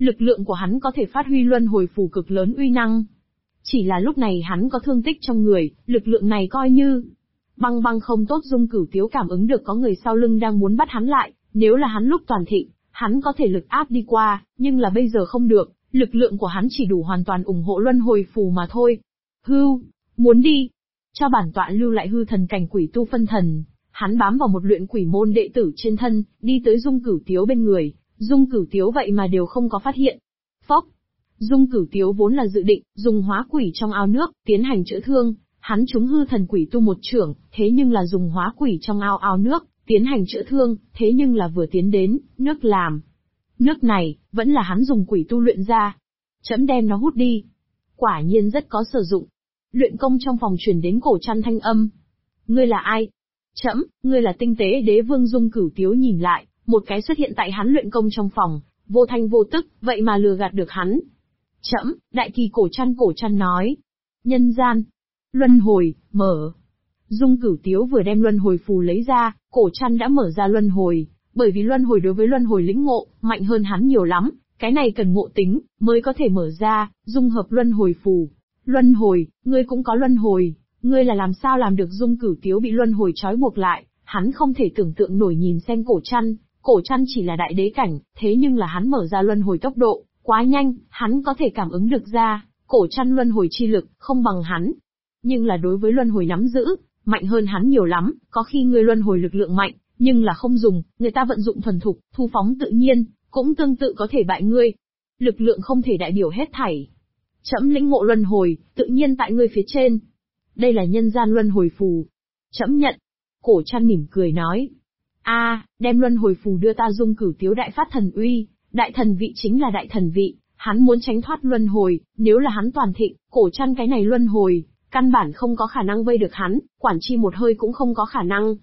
lực lượng của hắn có thể phát huy luân hồi phù cực lớn uy năng. Chỉ là lúc này hắn có thương tích trong người, lực lượng này coi như băng không tốt. Dung Cửu Tiếu cảm ứng được có người sau lưng đang muốn bắt hắn lại, nếu là hắn lúc toàn thịnh, hắn có thể lực áp đi qua, nhưng là bây giờ không được, lực lượng của hắn chỉ đủ hoàn toàn ủng hộ luân hồi phù mà thôi. Hưu, muốn đi? Cho bản tọa lưu lại hư thần cảnh quỷ tu phân thần. Hắn bám vào một luyện quỷ môn đệ tử trên thân, đi tới Dung Cửu Tiếu bên người. Dung Cửu Tiếu vậy mà đều không có phát hiện. Phốc. Dung Cửu Tiếu vốn là dự định dùng hóa quỷ trong ao nước tiến hành chữa thương, hắn trúng hư thần quỷ tu một chưởng, thế nhưng là dùng hóa quỷ trong ao nước tiến hành chữa thương, thế nhưng là vừa tiến đến nước làm. Nước này vẫn là hắn dùng quỷ tu luyện ra. Trẫm đem nó hút đi. Quả nhiên rất có sử dụng. Luyện công trong phòng truyền đến cổ chăn thanh âm. Ngươi là ai? Trẫm, ngươi là tinh tế đế vương. Dung Cửu Tiếu nhìn lại, một cái xuất hiện tại hắn luyện công trong phòng, vô thanh vô tức, vậy mà lừa gạt được hắn. Trẫm, đại kỳ cổ chăn nói. Nhân gian. Luân hồi, mở. Dung Cửu Tiếu vừa đem luân hồi phù lấy ra, cổ chăn đã mở ra luân hồi, bởi vì luân hồi đối với luân hồi lĩnh ngộ, mạnh hơn hắn nhiều lắm, cái này cần ngộ tính, mới có thể mở ra, dung hợp luân hồi phù. Luân hồi, ngươi cũng có luân hồi, ngươi là làm sao làm được? Dung Cửu Tiếu bị luân hồi trói buộc lại, hắn không thể tưởng tượng nổi nhìn xem cổ chăn chỉ là đại đế cảnh, thế nhưng là hắn mở ra luân hồi tốc độ, quá nhanh, hắn có thể cảm ứng được ra, cổ chăn luân hồi chi lực, không bằng hắn. Nhưng là đối với luân hồi nắm giữ, mạnh hơn hắn nhiều lắm, có khi ngươi luân hồi lực lượng mạnh, nhưng là không dùng, người ta vận dụng thuần thục, thu phóng tự nhiên, cũng tương tự có thể bại ngươi. Lực lượng không thể đại biểu hết thảy. Trẫm lĩnh ngộ luân hồi, tự nhiên tại ngươi phía trên. Đây là nhân gian luân hồi phù. Trẫm nhận. Cổ chăn mỉm cười nói. Đem luân hồi phù đưa ta. Dung Cửu Tiếu đại phát thần uy, đại thần vị chính là đại thần vị, hắn muốn tránh thoát luân hồi, nếu là hắn toàn thịnh, cổ chăn cái này luân hồi, căn bản không có khả năng vây được hắn, quản chi một hơi cũng không có khả năng.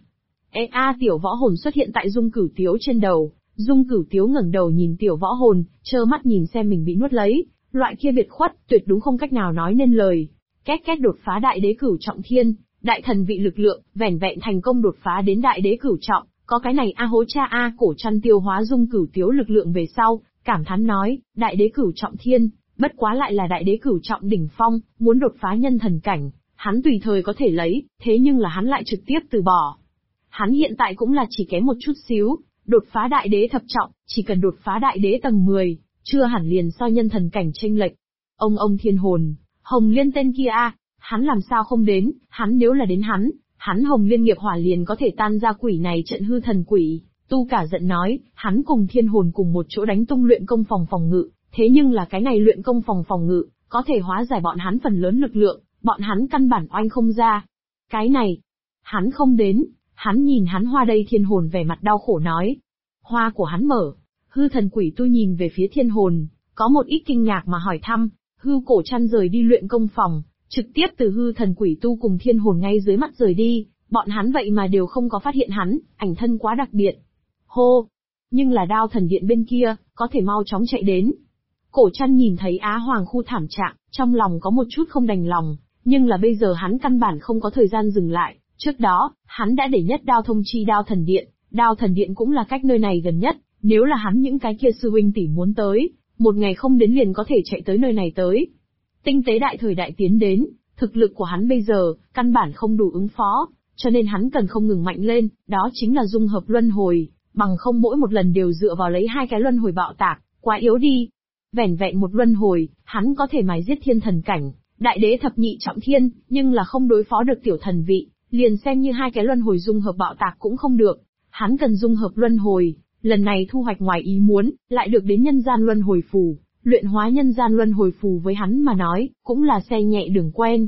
Tiểu võ hồn xuất hiện tại Dung Cửu Tiếu trên đầu, Dung Cửu Tiếu ngẩng đầu nhìn tiểu võ hồn, trơ mắt nhìn xem mình bị nuốt lấy, loại kia biệt khuất, tuyệt đúng không cách nào nói nên lời. Két đột phá đại đế cửu trọng thiên, đại thần vị lực lượng, vẻn vẹn thành công đột phá đến đại đế cửu trọng, có cái này hố cha. Cổ chăn tiêu hóa Dung Cửu Tiếu lực lượng về sau, cảm thán nói, đại đế cửu trọng thiên, bất quá lại là đại đế cửu trọng đỉnh phong, muốn đột phá nhân thần cảnh, hắn tùy thời có thể lấy, thế nhưng là hắn lại trực tiếp từ bỏ. Hắn hiện tại cũng là chỉ kém một chút xíu, đột phá đại đế thập trọng, chỉ cần đột phá đại đế tầng 10, chưa hẳn liền so nhân thần cảnh chênh lệch. Ông thiên hồn, Hồng Liên tên kia hắn làm sao không đến, hắn nếu là đến hắn Hồng Liên nghiệp hỏa liền có thể tan ra quỷ này trận hư thần quỷ. Tu cả giận nói, hắn cùng thiên hồn cùng một chỗ đánh tung luyện công phòng ngự, thế nhưng là cái này luyện công phòng ngự, có thể hóa giải bọn hắn phần lớn lực lượng, bọn hắn căn bản oanh không ra. Cái này, hắn không đến, hắn nhìn hắn hoa đây. Thiên hồn vẻ mặt đau khổ nói. Hoa của hắn mở, hư thần quỷ tu nhìn về phía thiên hồn, có một ít kinh ngạc mà hỏi thăm, hư cổ chăn rời đi luyện công phòng, trực tiếp từ hư thần quỷ tu cùng thiên hồn ngay dưới mắt rời đi, bọn hắn vậy mà đều không có phát hiện hắn, ảnh thân quá đặc biệt. Hô! Nhưng là Đao Thần Điện bên kia, có thể mau chóng chạy đến. Cổ chăn nhìn thấy Á Hoàng khu thảm trạng, trong lòng có một chút không đành lòng, nhưng là bây giờ hắn căn bản không có thời gian dừng lại, trước đó, hắn đã để nhất đao thông chi Đao Thần Điện cũng là cách nơi này gần nhất, nếu là hắn những cái kia sư huynh tỷ muốn tới, một ngày không đến liền có thể chạy tới nơi này tới. Tinh tế đại thời đại tiến đến, thực lực của hắn bây giờ, căn bản không đủ ứng phó, cho nên hắn cần không ngừng mạnh lên, đó chính là dung hợp luân hồi, bằng không mỗi một lần đều dựa vào lấy 2 cái luân hồi bạo tạc, quá yếu đi. Vẻn vẹn một luân hồi, hắn có thể mài giết thiên thần cảnh, đại đế thập nhị trọng thiên, nhưng là không đối phó được tiểu thần vị, liền xem như 2 cái luân hồi dung hợp bạo tạc cũng không được. Hắn cần dung hợp luân hồi, lần này thu hoạch ngoài ý muốn, lại được đến nhân gian luân hồi phù, luyện hóa nhân gian luân hồi phù với hắn mà nói, cũng là xe nhẹ đường quen.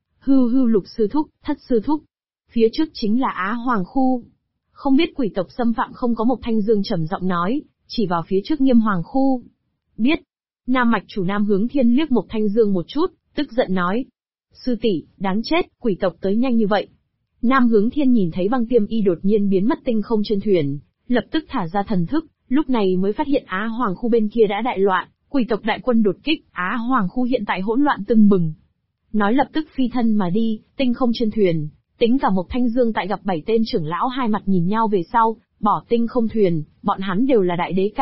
Hư Lục sư thúc, Thất sư thúc. Phía trước chính là Á Hoàng khu. Không biết quỷ tộc xâm phạm không? có Mộc Thanh Dương trầm giọng nói, chỉ vào phía trước Nghiêm Hoàng khu. Biết. Nam mạch chủ Nam Hướng Thiên liếc Mộc Thanh Dương một chút, tức giận nói. Sư tỷ, đáng chết, quỷ tộc tới nhanh như vậy. Nam Hướng Thiên nhìn thấy Băng Tiêm Y đột nhiên biến mất tinh không trên thuyền, lập tức thả ra thần thức, lúc này mới phát hiện Á Hoàng khu bên kia đã đại loạn, quỷ tộc đại quân đột kích, Á Hoàng khu hiện tại hỗn loạn tưng bừng. Nói lập tức phi thân mà đi, tinh không trên thuyền, tính cả Mộc Thanh Dương tại gặp 7 tên trưởng lão hai mặt nhìn nhau về sau, bỏ tinh không thuyền, bọn hắn đều là đại đế cảnh,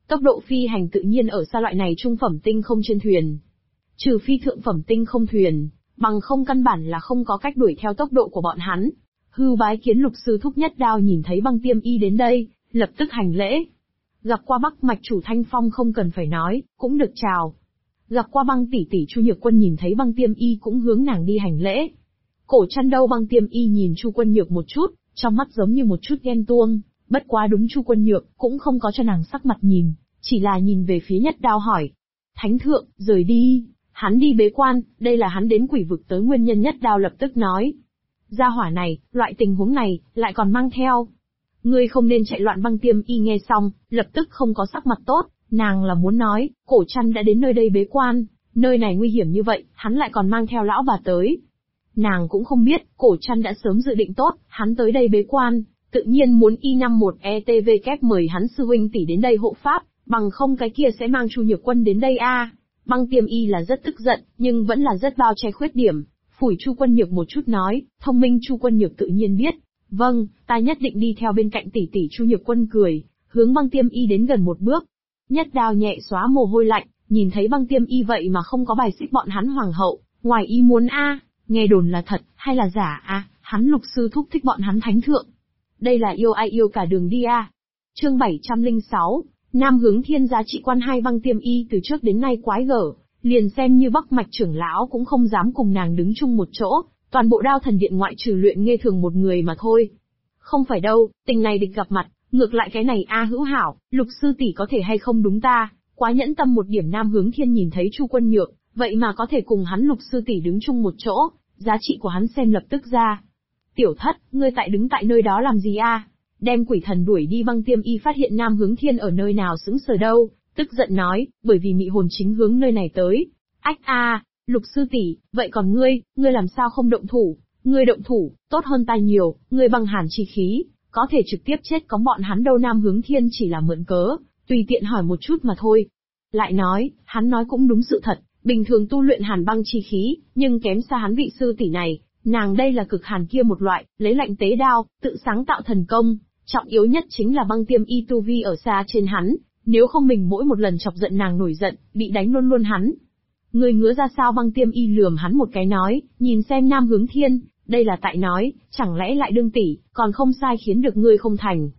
Tốc độ phi hành tự nhiên ở xa loại này trung phẩm tinh không trên thuyền. Trừ phi thượng phẩm tinh không thuyền, bằng không căn bản là không có cách đuổi theo tốc độ của bọn hắn. Hưu bái kiến lục sư thúc Nhất Đao nhìn thấy Băng Tiêm Y đến đây, lập tức hành lễ. Gặp qua Bắc mạch chủ Thanh Phong không cần phải nói, cũng được chào. Gặp qua Băng tỷ tỷ Chu Nhược Quân nhìn thấy Băng Tiêm Y cũng hướng nàng đi hành lễ. Cổ Chăn đâu Băng Tiêm Y nhìn Chu Quân Nhược một chút, trong mắt giống như một chút ghen tuông, bất quá đúng Chu Quân Nhược cũng không có cho nàng sắc mặt nhìn, chỉ là nhìn về phía Nhất Đao hỏi. Thánh thượng, rời đi, hắn đi bế quan, đây là hắn đến quỷ vực tới nguyên nhân. Nhất Đao lập tức nói. Gia hỏa này, loại tình huống này, lại còn mang theo. Ngươi không nên chạy loạn. Băng Tiêm Y nghe xong, lập tức không có sắc mặt tốt, nàng là muốn nói, Cổ Chăn đã đến nơi đây bế quan, nơi này nguy hiểm như vậy, hắn lại còn mang theo lão bà tới. Nàng cũng không biết, Cổ Chăn đã sớm dự định tốt, hắn tới đây bế quan, tự nhiên muốn Y51 ETVK mời hắn sư huynh tỷ đến đây hộ pháp, bằng không cái kia sẽ mang Chu Nhược Quân đến đây a. Băng Tiêm Y là rất tức giận, nhưng vẫn là rất bao che khuyết điểm, phủi Chu Quân Nhược một chút nói, thông minh. Chu Quân Nhược tự nhiên biết, vâng, ta nhất định đi theo bên cạnh tỷ tỷ. Chu Nhược Quân cười, hướng Băng Tiêm Y đến gần một bước. Nhất Đao nhẹ xóa mồ hôi lạnh, nhìn thấy Băng Tiêm Y vậy mà không có bài xích bọn hắn hoàng hậu, ngoài ý muốn a, nghe đồn là thật, hay là giả a, hắn lục sư thúc thích bọn hắn thánh thượng. Đây là yêu ai yêu cả đường đi a. Chương 706, Nam Hướng Thiên giá trị quan 2. Băng Tiêm Y từ trước đến nay quái gở, liền xem như Bắc mạch trưởng lão cũng không dám cùng nàng đứng chung một chỗ, toàn bộ Đao Thần Điện ngoại trừ Luyện Nghê Thường một người mà thôi. Không phải đâu, tình này địch gặp mặt, ngược lại cái này a hữu hảo, lục sư tỷ có thể hay không đúng ta, quá nhẫn tâm một điểm. Nam Hướng Thiên nhìn thấy Chu Quân Nhược, vậy mà có thể cùng hắn lục sư tỷ đứng chung một chỗ, giá trị của hắn xem lập tức ra. Tiểu thất, ngươi đứng tại nơi đó làm gì a? Đem quỷ thần đuổi đi. Băng Tiêm Y phát hiện Nam Hướng Thiên ở nơi nào sững sờ đâu, tức giận nói, bởi vì mị hồn chính hướng nơi này tới. Ách a, lục sư tỷ, vậy còn ngươi làm sao không động thủ? Ngươi động thủ, tốt hơn ta nhiều, ngươi băng hàn chi khí, có thể trực tiếp chết có bọn hắn đâu. Nam Hướng Thiên chỉ là mượn cớ, tùy tiện hỏi một chút mà thôi. Lại nói, hắn nói cũng đúng sự thật, bình thường tu luyện hàn băng chi khí, nhưng kém xa hắn vị sư tỷ này, nàng đây là cực hàn kia một loại, lấy lạnh tế đao, tự sáng tạo thần công, trọng yếu nhất chính là Băng Tiêm Y tu vi ở xa trên hắn, nếu không mình mỗi một lần chọc giận nàng nổi giận, bị đánh luôn luôn hắn. Ngươi ngứa ra sao? Băng Tiêm Y lườm hắn một cái nói, nhìn xem Nam Hướng Thiên, đây là tại nói, chẳng lẽ lại đương tỷ, còn không sai khiến được ngươi không thành.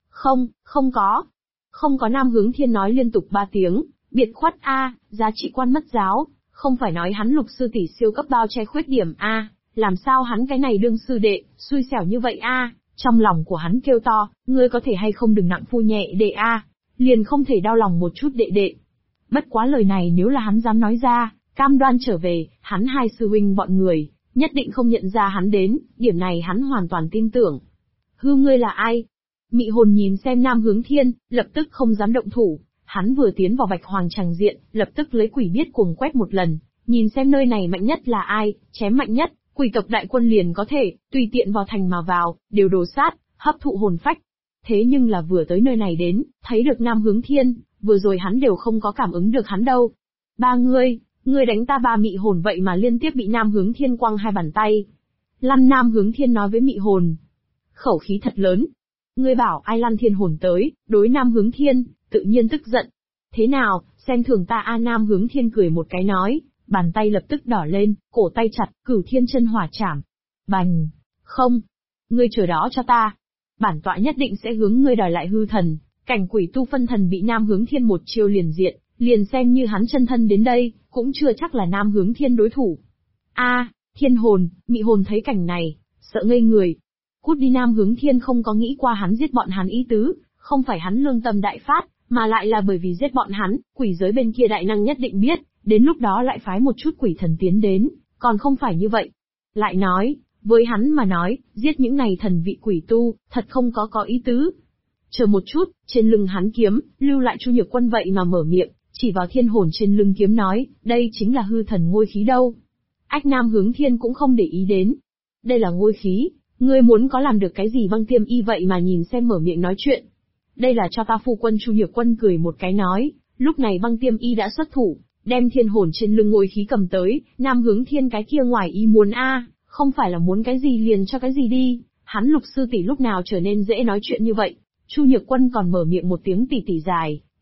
Không có. Nam Hướng Thiên nói liên tục 3 tiếng, biệt khuất a, giá trị quan mất giáo, không phải nói hắn lục sư tỷ siêu cấp bao che khuyết điểm a, làm sao hắn cái này đương sư đệ, xui xẻo như vậy a. Trong lòng của hắn kêu to, ngươi có thể hay không đừng nặng phu nhẹ đệ a, liền không thể đau lòng một chút đệ đệ. Bất quá lời này nếu là hắn dám nói ra, cam đoan trở về, hắn hai sư huynh bọn người, nhất định không nhận ra hắn đến, điểm này hắn hoàn toàn tin tưởng. Hư, ngươi là ai? Mị hồn nhìn xem Nam Hướng Thiên, lập tức không dám động thủ, hắn vừa tiến vào Bạch Hoàng Tràng diện, lập tức lấy quỷ biết cuồng quét một lần, nhìn xem nơi này mạnh nhất là ai, chém mạnh nhất, quỷ tộc đại quân liền có thể, tùy tiện vào thành mà vào, đều đồ sát, hấp thụ hồn phách. Thế nhưng là vừa tới nơi này đến, thấy được Nam Hướng Thiên, vừa rồi hắn đều không có cảm ứng được hắn đâu. Ba ngươi đánh ta ba. Mị hồn vậy mà liên tiếp bị Nam Hướng Thiên quăng 2 bàn tay. Lăn. Nam Hướng Thiên nói với Mị hồn. Khẩu khí thật lớn. Ngươi bảo ai lăn thiên hồn tới, đối Nam Hướng Thiên, tự nhiên tức giận. Thế nào, xem thường ta a? Nam Hướng Thiên cười một cái nói, bàn tay lập tức đỏ lên, cổ tay chặt, Cửu Thiên chân hỏa chảm. Bành! Không! Ngươi chờ đó cho ta. Bản tọa nhất định sẽ hướng ngươi đòi lại hư thần. Cảnh quỷ tu phân thần bị Nam Hướng Thiên một chiêu liền diện, liền xem như hắn chân thân đến đây, cũng chưa chắc là Nam Hướng Thiên đối thủ. A, thiên hồn. Mị hồn thấy cảnh này, sợ ngây người. Cút đi. Nam Hướng Thiên không có nghĩ qua hắn giết bọn hắn ý tứ, không phải hắn lương tâm đại phát, mà lại là bởi vì giết bọn hắn, quỷ giới bên kia đại năng nhất định biết, đến lúc đó lại phái một chút quỷ thần tiến đến, còn không phải như vậy. Lại nói, với hắn mà nói, giết những này thần vị quỷ tu, thật không có ý tứ. Chờ một chút, trên lưng hắn kiếm, lưu lại Chu Nhược Quân vậy mà mở miệng, chỉ vào thiên hồn trên lưng kiếm nói, đây chính là hư thần ngôi khí đâu. Ách. Nam Hướng Thiên cũng không để ý đến. Đây là ngôi khí, ngươi muốn có làm được cái gì? Băng Tiêm Y vậy mà nhìn xem mở miệng nói chuyện. Đây là cho ta phu quân. Chu Nhược Quân cười một cái nói, lúc này Băng Tiêm Y đã xuất thủ, đem thiên hồn trên lưng ngôi khí cầm tới. Nam Hướng Thiên cái kia ngoài ý muốn a, không phải là muốn cái gì liền cho cái gì đi, hắn lục sư tỷ lúc nào trở nên dễ nói chuyện như vậy. Chu Nhược Quân còn mở miệng một tiếng tỷ tỷ dài,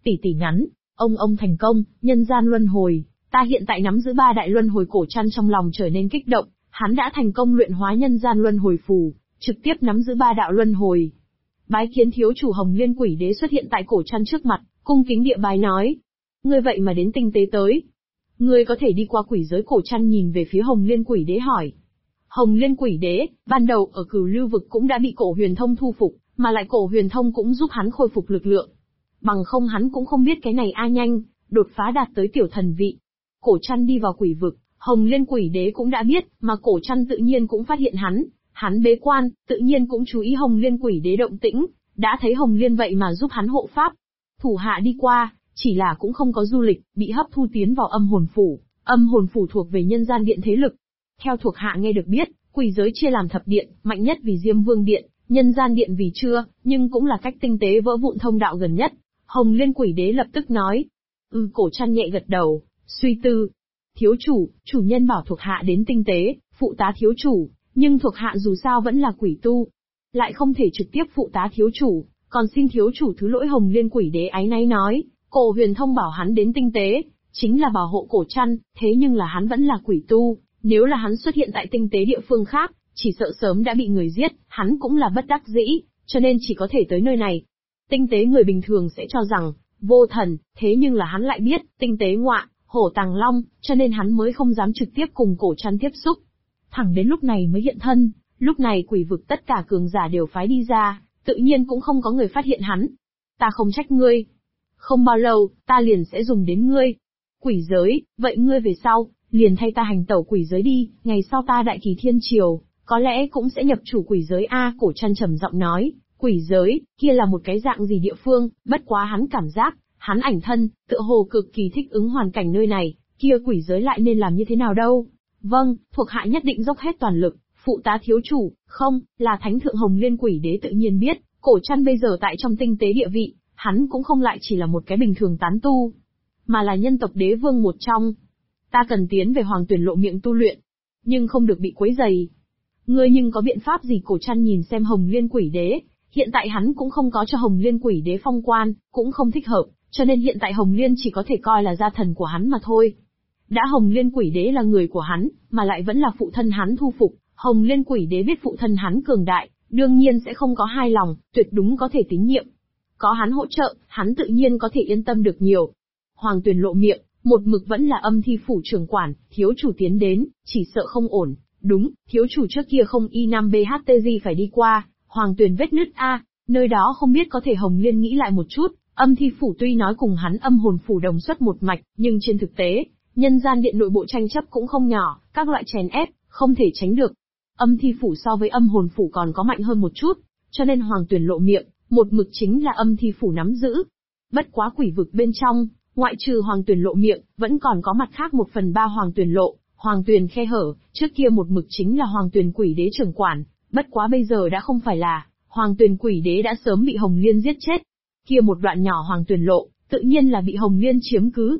Tỷ ngắn, ông thành công, nhân gian luân hồi, ta hiện tại nắm giữ 3 đại luân hồi. Cổ Trăn trong lòng trở nên kích động, hắn đã thành công luyện hóa nhân gian luân hồi phù, trực tiếp nắm giữ 3 đạo luân hồi. Bái kiến thiếu chủ. Hồng Liên Quỷ Đế xuất hiện tại Cổ Trăn trước mặt, cung kính địa bái nói: ngươi vậy mà đến tinh tế tới. Ngươi có thể đi qua quỷ giới. Cổ Trăn nhìn về phía Hồng Liên Quỷ Đế hỏi. Hồng Liên Quỷ Đế, ban đầu ở Cửu Lưu vực cũng đã bị Cổ Huyền Thông thu phục, mà lại Cổ Huyền Thông cũng giúp hắn khôi phục lực lượng. Bằng không hắn cũng không biết cái này nhanh, đột phá đạt tới tiểu thần vị. Cổ Trăn đi vào quỷ vực, Hồng Liên Quỷ Đế cũng đã biết, mà Cổ Trăn tự nhiên cũng phát hiện hắn. Hắn bế quan, tự nhiên cũng chú ý Hồng Liên Quỷ Đế động tĩnh, đã thấy Hồng Liên vậy mà giúp hắn hộ pháp. Thủ hạ đi qua, chỉ là cũng không có du lịch, bị hấp thu tiến vào âm hồn phủ. Âm hồn phủ thuộc về nhân gian điện thế lực. Theo thuộc hạ nghe được biết, quỷ giới chia làm thập điện, mạnh nhất vì Diêm Vương Điện, nhân gian điện vì Trưa, nhưng cũng là cách tinh tế vỡ vụn thông đạo gần nhất. Hồng Liên Quỷ Đế lập tức nói. Cổ Trăn nhẹ gật đầu, suy tư. Thiếu chủ, chủ nhân bảo thuộc hạ đến tinh tế, phụ tá thiếu chủ, nhưng thuộc hạ dù sao vẫn là quỷ tu. Lại không thể trực tiếp phụ tá thiếu chủ, còn xin thiếu chủ thứ lỗi. Hồng Liên Quỷ Đế áy náy nói, Cổ Huyền Thông bảo hắn đến tinh tế, chính là bảo hộ Cổ Trăn, thế nhưng là hắn vẫn là quỷ tu, nếu là hắn xuất hiện tại tinh tế địa phương khác, chỉ sợ sớm đã bị người giết, hắn cũng là bất đắc dĩ, cho nên chỉ có thể tới nơi này. Tinh tế người bình thường sẽ cho rằng, vô thần, thế nhưng là hắn lại biết, tinh tế ngọa, hổ tàng long, cho nên hắn mới không dám trực tiếp cùng Cổ Trăn tiếp xúc. Thẳng đến lúc này mới hiện thân, lúc này quỷ vực tất cả cường giả đều phái đi ra, tự nhiên cũng không có người phát hiện hắn. Ta không trách ngươi. Không bao lâu, ta liền sẽ dùng đến ngươi. Quỷ giới, vậy ngươi về sau, liền thay ta hành tẩu quỷ giới đi, ngày sau ta đại kỳ thiên triều, có lẽ cũng sẽ nhập chủ quỷ giới a. Cổ Trăn trầm giọng nói, quỷ giới, kia là một cái dạng gì địa phương, bất quá hắn cảm giác, hắn ảnh thân, tựa hồ cực kỳ thích ứng hoàn cảnh nơi này, kia quỷ giới lại nên làm như thế nào đâu. Vâng, thuộc hạ nhất định dốc hết toàn lực, phụ tá thiếu chủ. Không, là thánh thượng. Hồng Liên Quỷ Đế tự nhiên biết, Cổ Trăn bây giờ tại trong tinh tế địa vị, hắn cũng không lại chỉ là một cái bình thường tán tu, mà là nhân tộc đế vương một trong. Ta cần tiến về Hoàng Tuyển Lộ miệng tu luyện, nhưng không được bị quấy rầy. Ngươi nhưng có biện pháp gì? Cổ Trăn nhìn xem Hồng Liên Quỷ Đế, hiện tại hắn cũng không có cho Hồng Liên Quỷ Đế phong quan, cũng không thích hợp, cho nên hiện tại Hồng Liên chỉ có thể coi là gia thần của hắn mà thôi. Đã Hồng Liên Quỷ Đế là người của hắn, mà lại vẫn là phụ thân hắn thu phục, Hồng Liên Quỷ Đế biết phụ thân hắn cường đại, đương nhiên sẽ không có hai lòng, tuyệt đúng có thể tín nhiệm. Có hắn hỗ trợ, hắn tự nhiên có thể yên tâm được nhiều. Hoàng Tuyển Lộ miệng, một mực vẫn là Âm Thi phủ trưởng quản, thiếu chủ tiến đến, chỉ sợ không ổn. Đúng, thiếu chủ trước kia không I5BHTG phải đi qua, Hoàng Tuyển vết nứt a, nơi đó không biết có thể. Hồng Liên nghĩ lại một chút, Âm Thi phủ tuy nói cùng hắn âm hồn phủ đồng xuất một mạch, nhưng trên thực tế, nhân gian điện nội bộ tranh chấp cũng không nhỏ, các loại chèn ép, không thể tránh được. Âm Thi phủ so với âm hồn phủ còn có mạnh hơn một chút, cho nên Hoàng Tuyển Lộ miệng, một mực chính là Âm Thi phủ nắm giữ. Bất quá quỷ vực bên trong, ngoại trừ Hoàng Tuyển Lộ miệng, vẫn còn có mặt khác 1/3 Hoàng Tuyển Lộ, Hoàng Tuyển khe hở, trước kia một mực chính là Hoàng Tuyển Quỷ Đế trưởng quản, bất quá bây giờ đã không phải là, Hoàng Tuyển Quỷ Đế đã sớm bị Hồng Liên giết chết. Kia một đoạn nhỏ Hoàng Tuyển Lộ, tự nhiên là bị Hồng Liên chiếm cứ.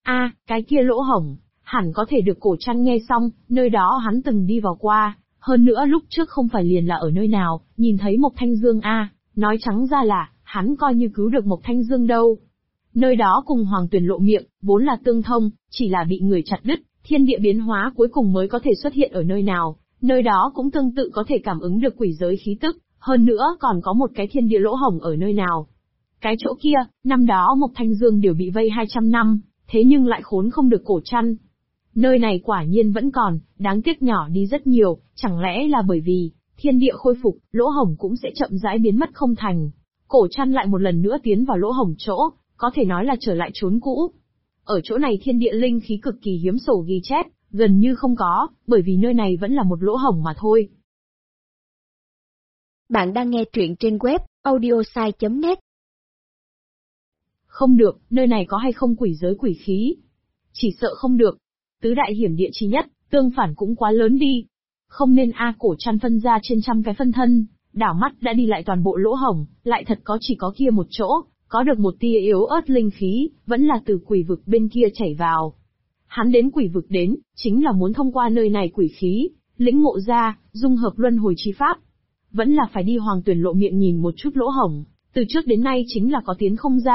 Cái kia lỗ hổng, hẳn có thể được Cổ Trăn nghe xong, nơi đó hắn từng đi vào qua, hơn nữa lúc trước không phải liền là ở nơi nào, nhìn thấy Mộc Thanh Dương nói trắng ra là, hắn coi như cứu được Mộc Thanh Dương đâu. Nơi đó cùng Hoàng Tuyển Lộ miệng, vốn là tương thông, chỉ là bị người chặt đứt, thiên địa biến hóa cuối cùng mới có thể xuất hiện ở nơi nào, nơi đó cũng tương tự có thể cảm ứng được quỷ giới khí tức, hơn nữa còn có một cái thiên địa lỗ hổng ở nơi nào. Cái chỗ kia, năm đó Mộc Thanh Dương đều bị vây 200 năm, thế nhưng lại khốn không được Cổ Trăn. Nơi này quả nhiên vẫn còn, đáng tiếc nhỏ đi rất nhiều, chẳng lẽ là bởi vì, thiên địa khôi phục, lỗ hổng cũng sẽ chậm rãi biến mất không thành. Cổ Trăn lại một lần nữa tiến vào lỗ hổng chỗ, có thể nói là trở lại chốn cũ. Ở chỗ này thiên địa linh khí cực kỳ hiếm sổ ghi chép, gần như không có, bởi vì nơi này vẫn là một lỗ hổng mà thôi. Bạn đang nghe truyện trên web audiosai.net. Không được, nơi này có hay không quỷ giới quỷ khí? Chỉ sợ không được. Tứ đại hiểm địa chi nhất, tương phản cũng quá lớn đi. Không nên Cổ Trăn phân ra trên trăm cái phân thân, đảo mắt đã đi lại toàn bộ lỗ hổng, lại thật có chỉ có kia một chỗ, có được một tia yếu ớt linh khí, vẫn là từ quỷ vực bên kia chảy vào. Hắn đến quỷ vực đến, chính là muốn thông qua nơi này quỷ khí, lĩnh ngộ ra, dung hợp luân hồi chi pháp. Vẫn là phải đi Hoàng Tuyển Lộ miệng nhìn một chút lỗ hổng, từ trước đến nay chính là có tiến không ra,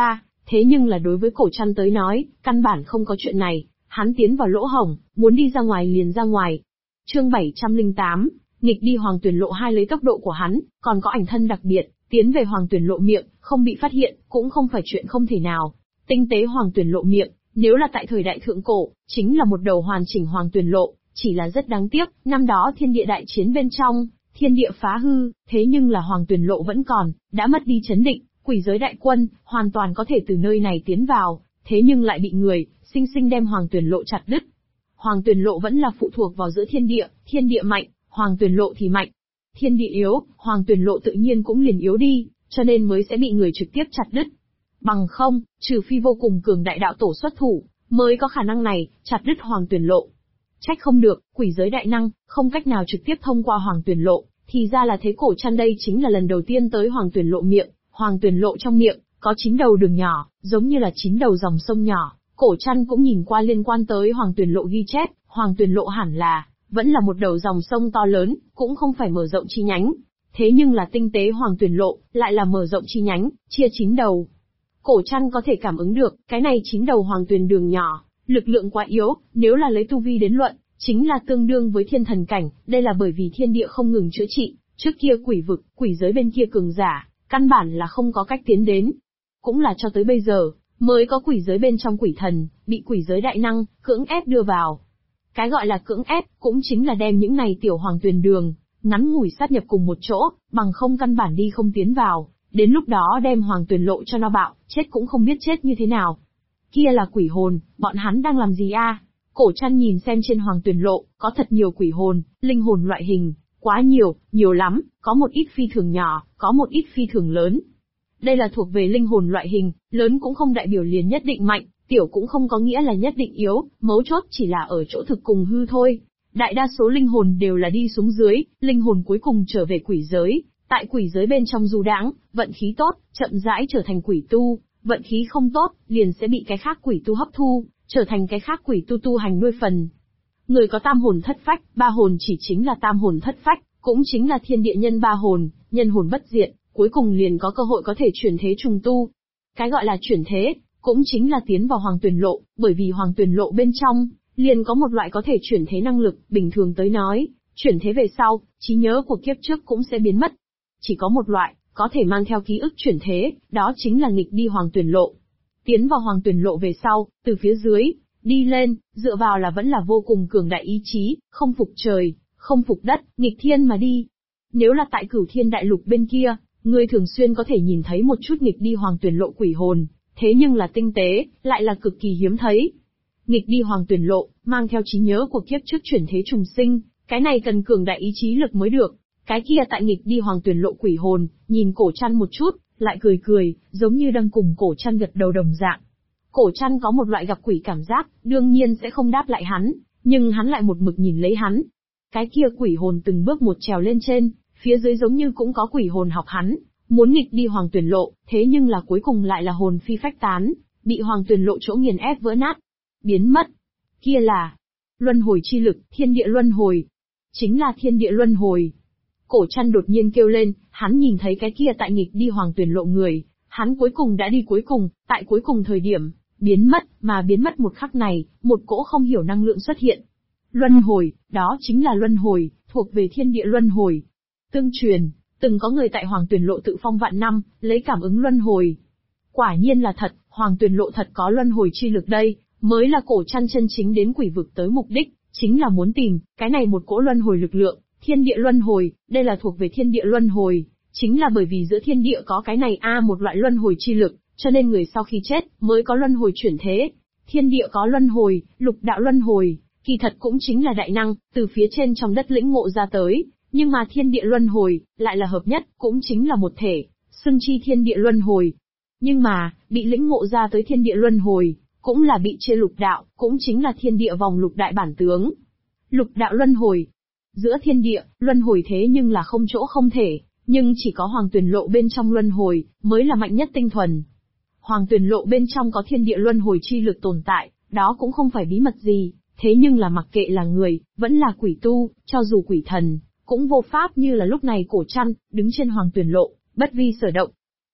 Thế nhưng là đối với Cổ Trăn tới nói, căn bản không có chuyện này, hắn tiến vào lỗ hổng, muốn đi ra ngoài liền ra ngoài. Chương 708, nghịch đi Hoàng Tuyển Lộ 2 lấy tốc độ của hắn, còn có ảnh thân đặc biệt, tiến về Hoàng Tuyển Lộ miệng, không bị phát hiện, cũng không phải chuyện không thể nào. Tinh tế Hoàng Tuyển Lộ miệng, nếu là tại thời đại thượng cổ, chính là một đầu hoàn chỉnh Hoàng Tuyển Lộ, chỉ là rất đáng tiếc, năm đó thiên địa đại chiến bên trong, thiên địa phá hư, thế nhưng là Hoàng Tuyển Lộ vẫn còn, đã mất đi chấn định, quỷ giới đại quân, hoàn toàn có thể từ nơi này tiến vào, thế nhưng lại bị người, sinh sinh đem Hoàng Tuyển Lộ chặt đứt. Hoàng Tuyển Lộ vẫn là phụ thuộc vào giữa thiên địa mạnh, Hoàng Tuyển Lộ thì mạnh. Thiên địa yếu, Hoàng Tuyển Lộ tự nhiên cũng liền yếu đi, cho nên mới sẽ bị người trực tiếp chặt đứt. Bằng không, trừ phi vô cùng cường đại đạo tổ xuất thủ, mới có khả năng này, chặt đứt Hoàng Tuyển Lộ. Trách không được, quỷ giới đại năng, không cách nào trực tiếp thông qua Hoàng Tuyển Lộ, thì ra là thế. Cổ Trăn đây chính là lần đầu tiên tới Hoàng Tuyển Lộ miệng, Hoàng Tuyển Lộ trong miệng, có 9 đầu đường nhỏ, giống như là 9 đầu dòng sông nhỏ. Cổ Trăn cũng nhìn qua liên quan tới Hoàng Tuyển Lộ ghi chép, Hoàng Tuyển Lộ hẳn là, vẫn là một đầu dòng sông to lớn, cũng không phải mở rộng chi nhánh. Thế nhưng là tinh tế Hoàng Tuyển Lộ, lại là mở rộng chi nhánh, chia 9 đầu. Cổ Trăn có thể cảm ứng được, cái này 9 đầu Hoàng Tuyển đường nhỏ, lực lượng quá yếu, nếu là lấy tu vi đến luận, chính là tương đương với thiên thần cảnh, đây là bởi vì thiên địa không ngừng chữa trị, trước kia quỷ vực, quỷ giới bên kia cường giả, căn bản là không có cách tiến đến. Cũng là cho tới bây giờ, mới có quỷ giới bên trong quỷ thần, bị quỷ giới đại năng, cưỡng ép đưa vào. Cái gọi là cưỡng ép, cũng chính là đem những này tiểu Hoàng Tuyển đường, ngắn ngủi sát nhập cùng một chỗ, bằng không căn bản đi không tiến vào, đến lúc đó đem Hoàng Tuyển Lộ cho nó bạo, chết cũng không biết chết như thế nào. Kia là quỷ hồn, bọn hắn đang làm gì a? Cổ Trăn nhìn xem trên Hoàng Tuyển Lộ, có thật nhiều quỷ hồn, linh hồn loại hình, quá nhiều, nhiều lắm, có một ít phi thường nhỏ, có một ít phi thường lớn. Đây là thuộc về linh hồn loại hình, lớn cũng không đại biểu liền nhất định mạnh, tiểu cũng không có nghĩa là nhất định yếu, mấu chốt chỉ là ở chỗ thực cùng hư thôi. Đại đa số linh hồn đều là đi xuống dưới, linh hồn cuối cùng trở về quỷ giới, tại quỷ giới bên trong du đãng, vận khí tốt, chậm rãi trở thành quỷ tu, vận khí không tốt, liền sẽ bị cái khác quỷ tu hấp thu, trở thành cái khác quỷ tu tu hành nuôi phần. Người có tam hồn thất phách, ba hồn chỉ chính là tam hồn thất phách, cũng chính là thiên địa nhân ba hồn, nhân hồn bất diệt, cuối cùng liền có cơ hội có thể chuyển thế trùng tu. Cái gọi là chuyển thế, cũng chính là tiến vào Hoàng Tuyển Lộ, bởi vì Hoàng Tuyển Lộ bên trong, liền có một loại có thể chuyển thế năng lực, bình thường tới nói, chuyển thế về sau, trí nhớ của kiếp trước cũng sẽ biến mất. Chỉ có một loại, có thể mang theo ký ức chuyển thế, đó chính là nghịch đi Hoàng Tuyển Lộ. Tiến vào Hoàng Tuyển Lộ về sau, từ phía dưới, đi lên, dựa vào là vẫn là vô cùng cường đại ý chí, không phục trời, không phục đất, nghịch thiên mà đi. Nếu là tại Cửu Thiên Đại Lục bên kia, người thường xuyên có thể nhìn thấy một chút nghịch đi Hoàng Tuyển Lộ quỷ hồn, thế nhưng là tinh tế, lại là cực kỳ hiếm thấy. Nghịch đi Hoàng Tuyển Lộ, mang theo trí nhớ của kiếp trước chuyển thế trùng sinh, cái này cần cường đại ý chí lực mới được. Cái kia tại nghịch đi Hoàng Tuyển Lộ quỷ hồn, nhìn Cổ Trăn một chút, lại cười cười, giống như đang cùng Cổ Trăn gật đầu đồng dạng. Cổ Trăn có một loại gặp quỷ cảm giác, đương nhiên sẽ không đáp lại hắn, nhưng hắn lại một mực nhìn lấy hắn. Cái kia quỷ hồn từng bước một trèo lên trên, phía dưới giống như cũng có quỷ hồn học hắn, muốn nghịch đi Hoàng Tuyển Lộ, thế nhưng là cuối cùng lại là hồn phi phách tán, bị Hoàng Tuyển Lộ chỗ nghiền ép vỡ nát, biến mất. Kia là luân hồi chi lực, thiên địa luân hồi. Chính là thiên địa luân hồi. Cổ Trăn đột nhiên kêu lên, hắn nhìn thấy cái kia tại nghịch đi Hoàng Tuyển Lộ người, hắn cuối cùng đã đi cuối cùng, tại cuối cùng thời điểm, biến mất, mà biến mất một khắc này, một cỗ không hiểu năng lượng xuất hiện. Luân hồi, đó chính là luân hồi, thuộc về thiên địa luân hồi. Tương truyền, từng có người tại Hoàng Tuyển Lộ tự phong vạn năm, lấy cảm ứng luân hồi. Quả nhiên là thật, Hoàng Tuyển Lộ thật có luân hồi chi lực đây, mới là Cổ Trăn chân chính đến quỷ vực tới mục đích, chính là muốn tìm, cái này một cỗ luân hồi lực lượng, thiên địa luân hồi, đây là thuộc về thiên địa luân hồi, chính là bởi vì giữa thiên địa có cái này một loại luân hồi chi lực, cho nên người sau khi chết, mới có luân hồi chuyển thế. Thiên địa có luân hồi, lục đạo luân hồi, kỳ thật cũng chính là đại năng, từ phía trên trong đất lĩnh ngộ ra tới, nhưng mà thiên địa luân hồi, lại là hợp nhất, cũng chính là một thể, xưng chi thiên địa luân hồi. Nhưng mà, bị lĩnh ngộ ra tới thiên địa luân hồi, cũng là bị chia lục đạo, cũng chính là thiên địa vòng lục đại bản tướng. Lục đạo luân hồi. Giữa thiên địa, luân hồi thế nhưng là không chỗ không thể, nhưng chỉ có Hoàng Tuyển Lộ bên trong luân hồi, mới là mạnh nhất tinh thuần. Hoàng Tuyển Lộ bên trong có thiên địa luân hồi chi lực tồn tại, đó cũng không phải bí mật gì, thế nhưng là mặc kệ là người, vẫn là quỷ tu, cho dù quỷ thần, cũng vô pháp như là lúc này Cổ Trăn, đứng trên Hoàng Tuyển Lộ, bất vi sở động.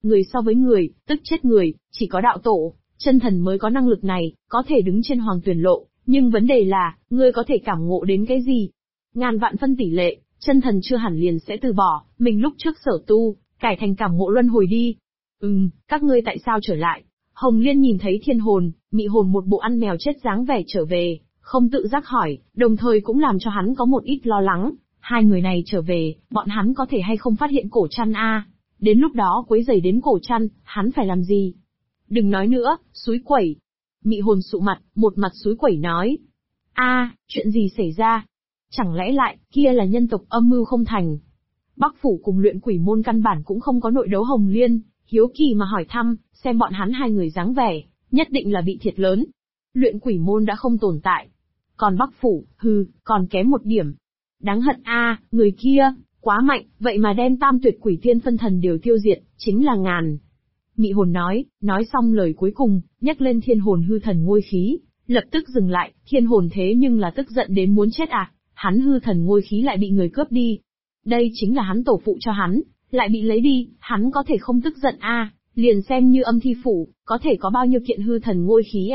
Người so với người, tức chết người, chỉ có đạo tổ, chân thần mới có năng lực này, có thể đứng trên hoàng tuyển lộ, nhưng vấn đề là, ngươi có thể cảm ngộ đến cái gì? Ngàn vạn phân tỷ lệ, chân thần chưa hẳn liền sẽ từ bỏ, mình lúc trước sở tu, cải thành cảm ngộ luân hồi đi. Các ngươi tại sao trở lại? Hồng Liên nhìn thấy thiên hồn, mị hồn một bộ ăn mèo chết dáng vẻ trở về, không tự giác hỏi, đồng thời cũng làm cho hắn có một ít lo lắng. Hai người này trở về, bọn hắn có thể hay không phát hiện cổ chăn a? Đến lúc đó quấy rầy đến cổ chăn, hắn phải làm gì? Đừng nói nữa, xúi quẩy. Mị hồn sụ mặt, một mặt xúi quẩy nói. Chuyện gì xảy ra? Chẳng lẽ lại, kia là nhân tộc âm mưu không thành? Bắc Phủ cùng Luyện Quỷ Môn căn bản cũng không có nội đấu Hồng Liên, hiếu kỳ mà hỏi thăm, xem bọn hắn hai người dáng vẻ, nhất định là bị thiệt lớn. Luyện Quỷ Môn đã không tồn tại. Còn Bắc Phủ, còn kém một điểm. Đáng hận người kia, quá mạnh, vậy mà đem tam tuyệt quỷ tiên phân thần đều tiêu diệt, chính là ngàn. Mị hồn nói xong lời cuối cùng, nhắc lên thiên hồn hư thần ngôi khí, lập tức dừng lại, thiên hồn thế nhưng là tức giận đến muốn chết hắn hư thần ngôi khí lại bị người cướp đi. Đây chính là hắn tổ phụ cho hắn, lại bị lấy đi, hắn có thể không tức giận liền xem như âm thi phủ, có thể có bao nhiêu kiện hư thần ngôi khí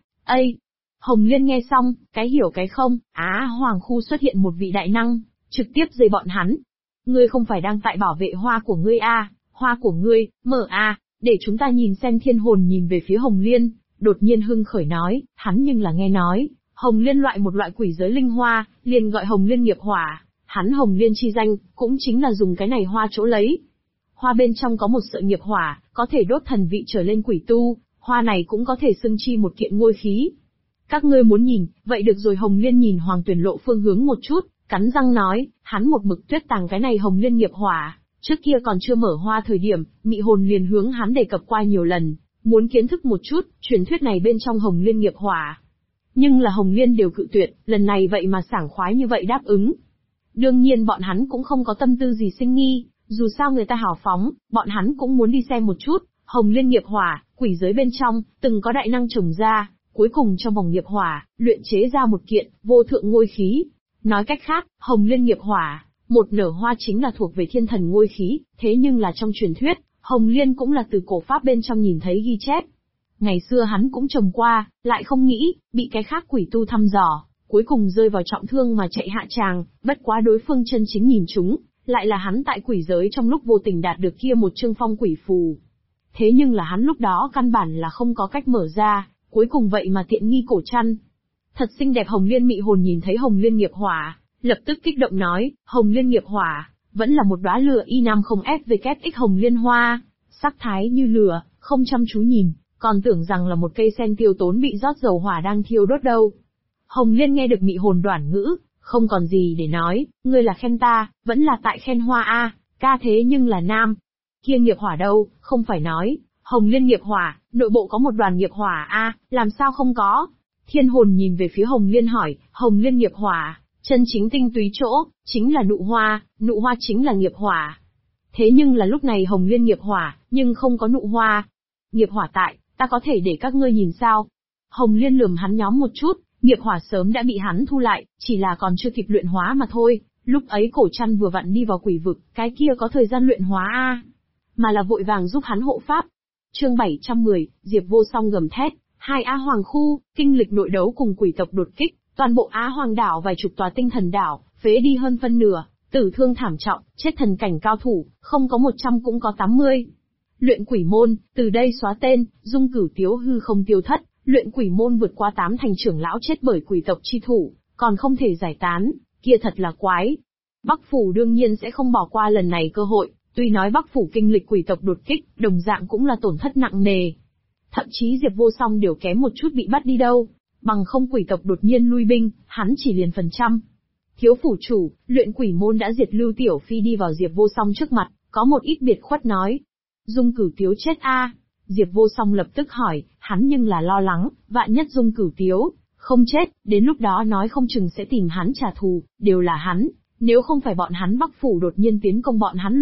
Hồng Liên nghe xong, cái hiểu cái không, Hoàng khu xuất hiện một vị đại năng, trực tiếp dây bọn hắn. Ngươi không phải đang tại bảo vệ hoa của ngươi hoa của ngươi, mở để chúng ta nhìn xem thiên hồn nhìn về phía Hồng Liên, đột nhiên hưng khởi nói, hắn nhưng là nghe nói, Hồng Liên loại một loại quỷ giới linh hoa, liền gọi Hồng Liên nghiệp hỏa, hắn Hồng Liên chi danh, cũng chính là dùng cái này hoa chỗ lấy. Hoa bên trong có một sợi nghiệp hỏa, có thể đốt thần vị trở lên quỷ tu, hoa này cũng có thể xưng chi một kiện ngôi khí. Các ngươi muốn nhìn, vậy được rồi. Hồng Liên nhìn Hoàng Tuyển Lộ phương hướng một chút, cắn răng nói, hắn một mực tuyết tàng cái này Hồng Liên nghiệp hỏa, trước kia còn chưa mở hoa thời điểm, mị hồn liền hướng hắn đề cập qua nhiều lần, muốn kiến thức một chút, truyền thuyết này bên trong Hồng Liên nghiệp hỏa. Nhưng là Hồng Liên đều cự tuyệt, lần này vậy mà sảng khoái như vậy đáp ứng. Đương nhiên bọn hắn cũng không có tâm tư gì sinh nghi, dù sao người ta hào phóng, bọn hắn cũng muốn đi xem một chút, Hồng Liên nghiệp hỏa, quỷ giới bên trong, từng có đại năng trồng ra, cuối cùng trong vòng nghiệp hỏa, luyện chế ra một kiện, vô thượng ngôi khí. Nói cách khác, Hồng Liên nghiệp hỏa, một nở hoa chính là thuộc về thiên thần ngôi khí, thế nhưng là trong truyền thuyết, Hồng Liên cũng là từ cổ pháp bên trong nhìn thấy ghi chép. Ngày xưa hắn cũng trồng qua, lại không nghĩ, bị cái khác quỷ tu thăm dò, cuối cùng rơi vào trọng thương mà chạy hạ tràng, bất quá đối phương chân chính nhìn chúng, lại là hắn tại quỷ giới trong lúc vô tình đạt được kia một chương phong quỷ phù. Thế nhưng là hắn lúc đó căn bản là không có cách mở ra, cuối cùng vậy mà tiện nghi cổ chăn. Thật xinh đẹp. Hồng Liên mị hồn nhìn thấy Hồng Liên nghiệp hỏa, lập tức kích động nói, Hồng Liên nghiệp hỏa, vẫn là một đóa lửa y nam không FVKX Hồng Liên hoa, sắc thái như lửa, không chăm chú nhìn, còn tưởng rằng là một cây sen tiêu tốn bị rót dầu hỏa đang thiêu đốt đâu. Hồng Liên nghe được mị hồn đoản ngữ, không còn gì để nói, ngươi là khen ta, vẫn là tại khen hoa ca thế nhưng là nam. Kia nghiệp hỏa đâu, không phải nói, Hồng Liên nghiệp hỏa, nội bộ có một đoàn nghiệp hỏa làm sao không có? Thiên hồn nhìn về phía Hồng Liên hỏi, Hồng Liên nghiệp hỏa, chân chính tinh túy chỗ, chính là nụ hoa chính là nghiệp hỏa. Thế nhưng là lúc này Hồng Liên nghiệp hỏa, nhưng không có nụ hoa. Nghiệp hỏa tại, ta có thể để các ngươi nhìn sao? Hồng Liên lườm hắn nhóm một chút, nghiệp hỏa sớm đã bị hắn thu lại, chỉ là còn chưa kịp luyện hóa mà thôi. Lúc ấy cổ chăn vừa vặn đi vào quỷ vực, cái kia có thời gian luyện hóa mà là vội vàng giúp hắn hộ pháp. Chương 710, Diệp Vô Song gầm thét, hai Á Hoàng khu, kinh lịch nội đấu cùng quỷ tộc đột kích, toàn bộ Á Hoàng đảo vài chục tòa tinh thần đảo, phế đi hơn phân nửa, tử thương thảm trọng, chết thần cảnh cao thủ, không có 100 cũng có 80. Luyện Quỷ Môn, từ đây xóa tên, Dung Cửu Tiếu hư không tiêu thất, Luyện Quỷ Môn vượt qua 8 thành trưởng lão chết bởi quỷ tộc chi thủ, còn không thể giải tán, kia thật là quái. Bắc Phủ đương nhiên sẽ không bỏ qua lần này cơ hội. Tuy nói Bắc Phủ kinh lịch quỷ tộc đột kích, đồng dạng cũng là tổn thất nặng nề. Thậm chí Diệp Vô Song đều kém một chút bị bắt đi đâu. Bằng không quỷ tộc đột nhiên lui binh, hắn chỉ liền phần trăm. Thiếu phủ chủ, Luyện Quỷ Môn đã diệt Lưu Tiểu Phi đi vào Diệp Vô Song trước mặt, có một ít biệt khuất nói. Dung Cửu Tiếu chết Diệp Vô Song lập tức hỏi, hắn nhưng là lo lắng, vạn nhất Dung Cửu Tiếu không chết, đến lúc đó nói không chừng sẽ tìm hắn trả thù, đều là hắn. Nếu không phải bọn hắn Bắc Phủ đột nhiên tiến công bọn hắn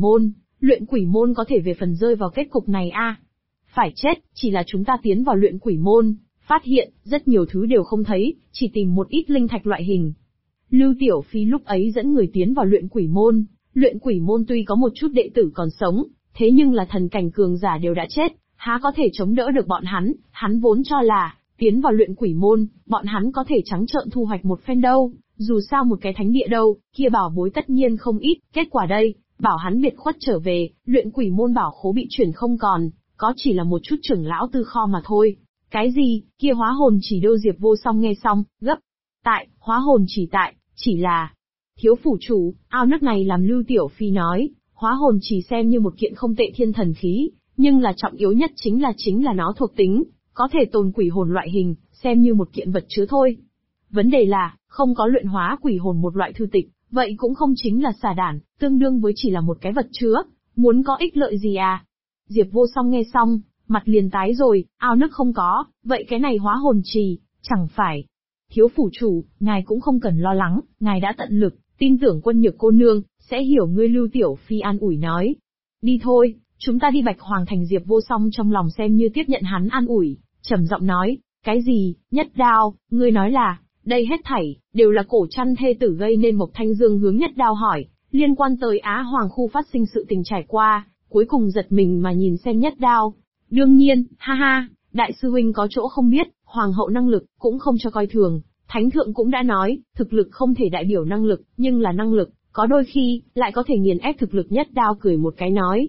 Luyện Quỷ Môn có thể về phần rơi vào kết cục này Phải chết, chỉ là chúng ta tiến vào Luyện Quỷ Môn, phát hiện, rất nhiều thứ đều không thấy, chỉ tìm một ít linh thạch loại hình. Lưu Tiểu Phi lúc ấy dẫn người tiến vào Luyện Quỷ Môn tuy có một chút đệ tử còn sống, thế nhưng là thần cảnh cường giả đều đã chết, há có thể chống đỡ được bọn hắn vốn cho là, tiến vào luyện quỷ môn, bọn hắn có thể trắng trợn thu hoạch một phen đâu, dù sao một cái thánh địa đâu, kia bảo bối tất nhiên không ít, kết quả đây, bảo hắn biệt khuất trở về, luyện quỷ môn bảo khố bị chuyển không còn, có chỉ là một chút trưởng lão tư kho mà thôi. Cái gì, kia hóa hồn chỉ đâu? Diệp Vô Song nghe xong, gấp. Tại, hóa hồn chỉ là... Thiếu phủ chủ, ao nước này làm Lưu Tiểu Phi nói, hóa hồn chỉ xem như một kiện không tệ thiên thần khí, nhưng là trọng yếu nhất chính là nó thuộc tính, có thể tồn quỷ hồn loại hình, xem như một kiện vật chứa thôi. Vấn đề là, không có luyện hóa quỷ hồn một loại thư tịch, vậy cũng không chính là xà đản, tương đương với chỉ là một cái vật chứa, muốn có ích lợi gì à? Diệp Vô Song nghe xong, mặt liền tái rồi, ao nước không có, vậy cái này hóa hồn trì, chẳng phải. Thiếu phủ chủ, ngài cũng không cần lo lắng, ngài đã tận lực, tin tưởng Quân Nhược cô nương, sẽ hiểu ngươi. Lưu Tiểu Phi an ủi nói. Đi thôi, chúng ta đi Bạch Hoàng Thành. Diệp Vô Song trong lòng xem như tiếp nhận hắn an ủi, trầm giọng nói, cái gì, Nhất Đao, ngươi nói là, đây hết thảy, đều là cổ chăn thê tử gây nên. Mộc Thanh Dương hướng Nhất Đao hỏi, liên quan tới Á Hoàng khu phát sinh sự tình trải qua, cuối cùng giật mình mà nhìn xem Nhất Đao. Đương nhiên, ha ha, đại sư huynh có chỗ không biết, hoàng hậu năng lực, cũng không cho coi thường, thánh thượng cũng đã nói, thực lực không thể đại biểu năng lực, nhưng là năng lực, có đôi khi, lại có thể nghiền ép thực lực. Nhất Đao cười một cái nói.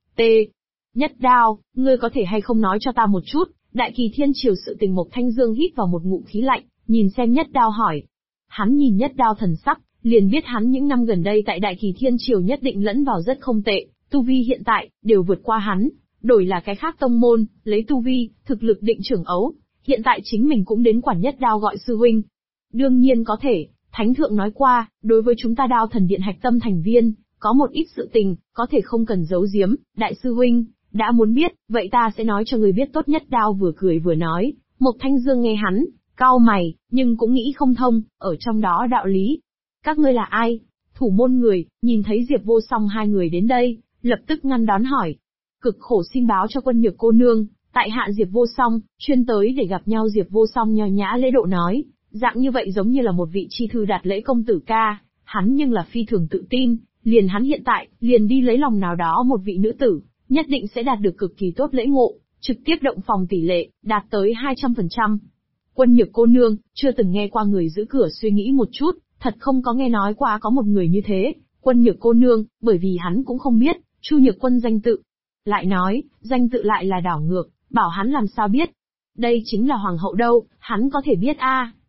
Nhất Đao, ngươi có thể hay không nói cho ta một chút, Đại Kỳ Thiên Triều sự tình? Mộc Thanh Dương hít vào một ngụm khí lạnh, nhìn xem Nhất Đao hỏi. Hắn nhìn Nhất Đao thần sắc, liền biết hắn những năm gần đây tại Đại Kỳ Thiên Triều nhất định lẫn vào rất không tệ, tu vi hiện tại, đều vượt qua hắn. Đổi là cái khác tông môn, lấy tu vi, thực lực định trưởng ấu, hiện tại chính mình cũng đến quản Nhất Đao gọi sư huynh. Đương nhiên có thể, thánh thượng nói qua, đối với chúng ta Đao Thần Điện hạch tâm thành viên, có một ít sự tình, có thể không cần giấu giếm. Đại sư huynh, đã muốn biết, vậy ta sẽ nói cho người biết tốt. Nhất Đao vừa cười vừa nói. Mộc Thanh Dương nghe hắn, cau mày, nhưng cũng nghĩ không thông, ở trong đó đạo lý. Các ngươi là ai? Thủ môn người, nhìn thấy Diệp Vô Song hai người đến đây, lập tức ngăn đón hỏi. Cực khổ xin báo cho Quân Nhược cô nương, tại hạ Diệp Vô Song, chuyên tới để gặp nhau. Diệp Vô Song nho nhã lễ độ nói, dạng như vậy giống như là một vị chi thư đạt lễ công tử ca, hắn nhưng là phi thường tự tin, liền hắn hiện tại, liền đi lấy lòng nào đó một vị nữ tử, nhất định sẽ đạt được cực kỳ tốt lễ ngộ, trực tiếp động phòng tỷ lệ, đạt tới 200%. Quân Nhược cô nương, chưa từng nghe qua người giữ cửa. Suy nghĩ một chút, thật không có nghe nói qua có một người như thế. Quân Nhược cô nương, bởi vì hắn cũng không biết, Chu Nhược Quân danh tự. Lại nói, danh tự lại là đảo ngược, bảo hắn làm sao biết. Đây chính là hoàng hậu đâu, hắn có thể biết a?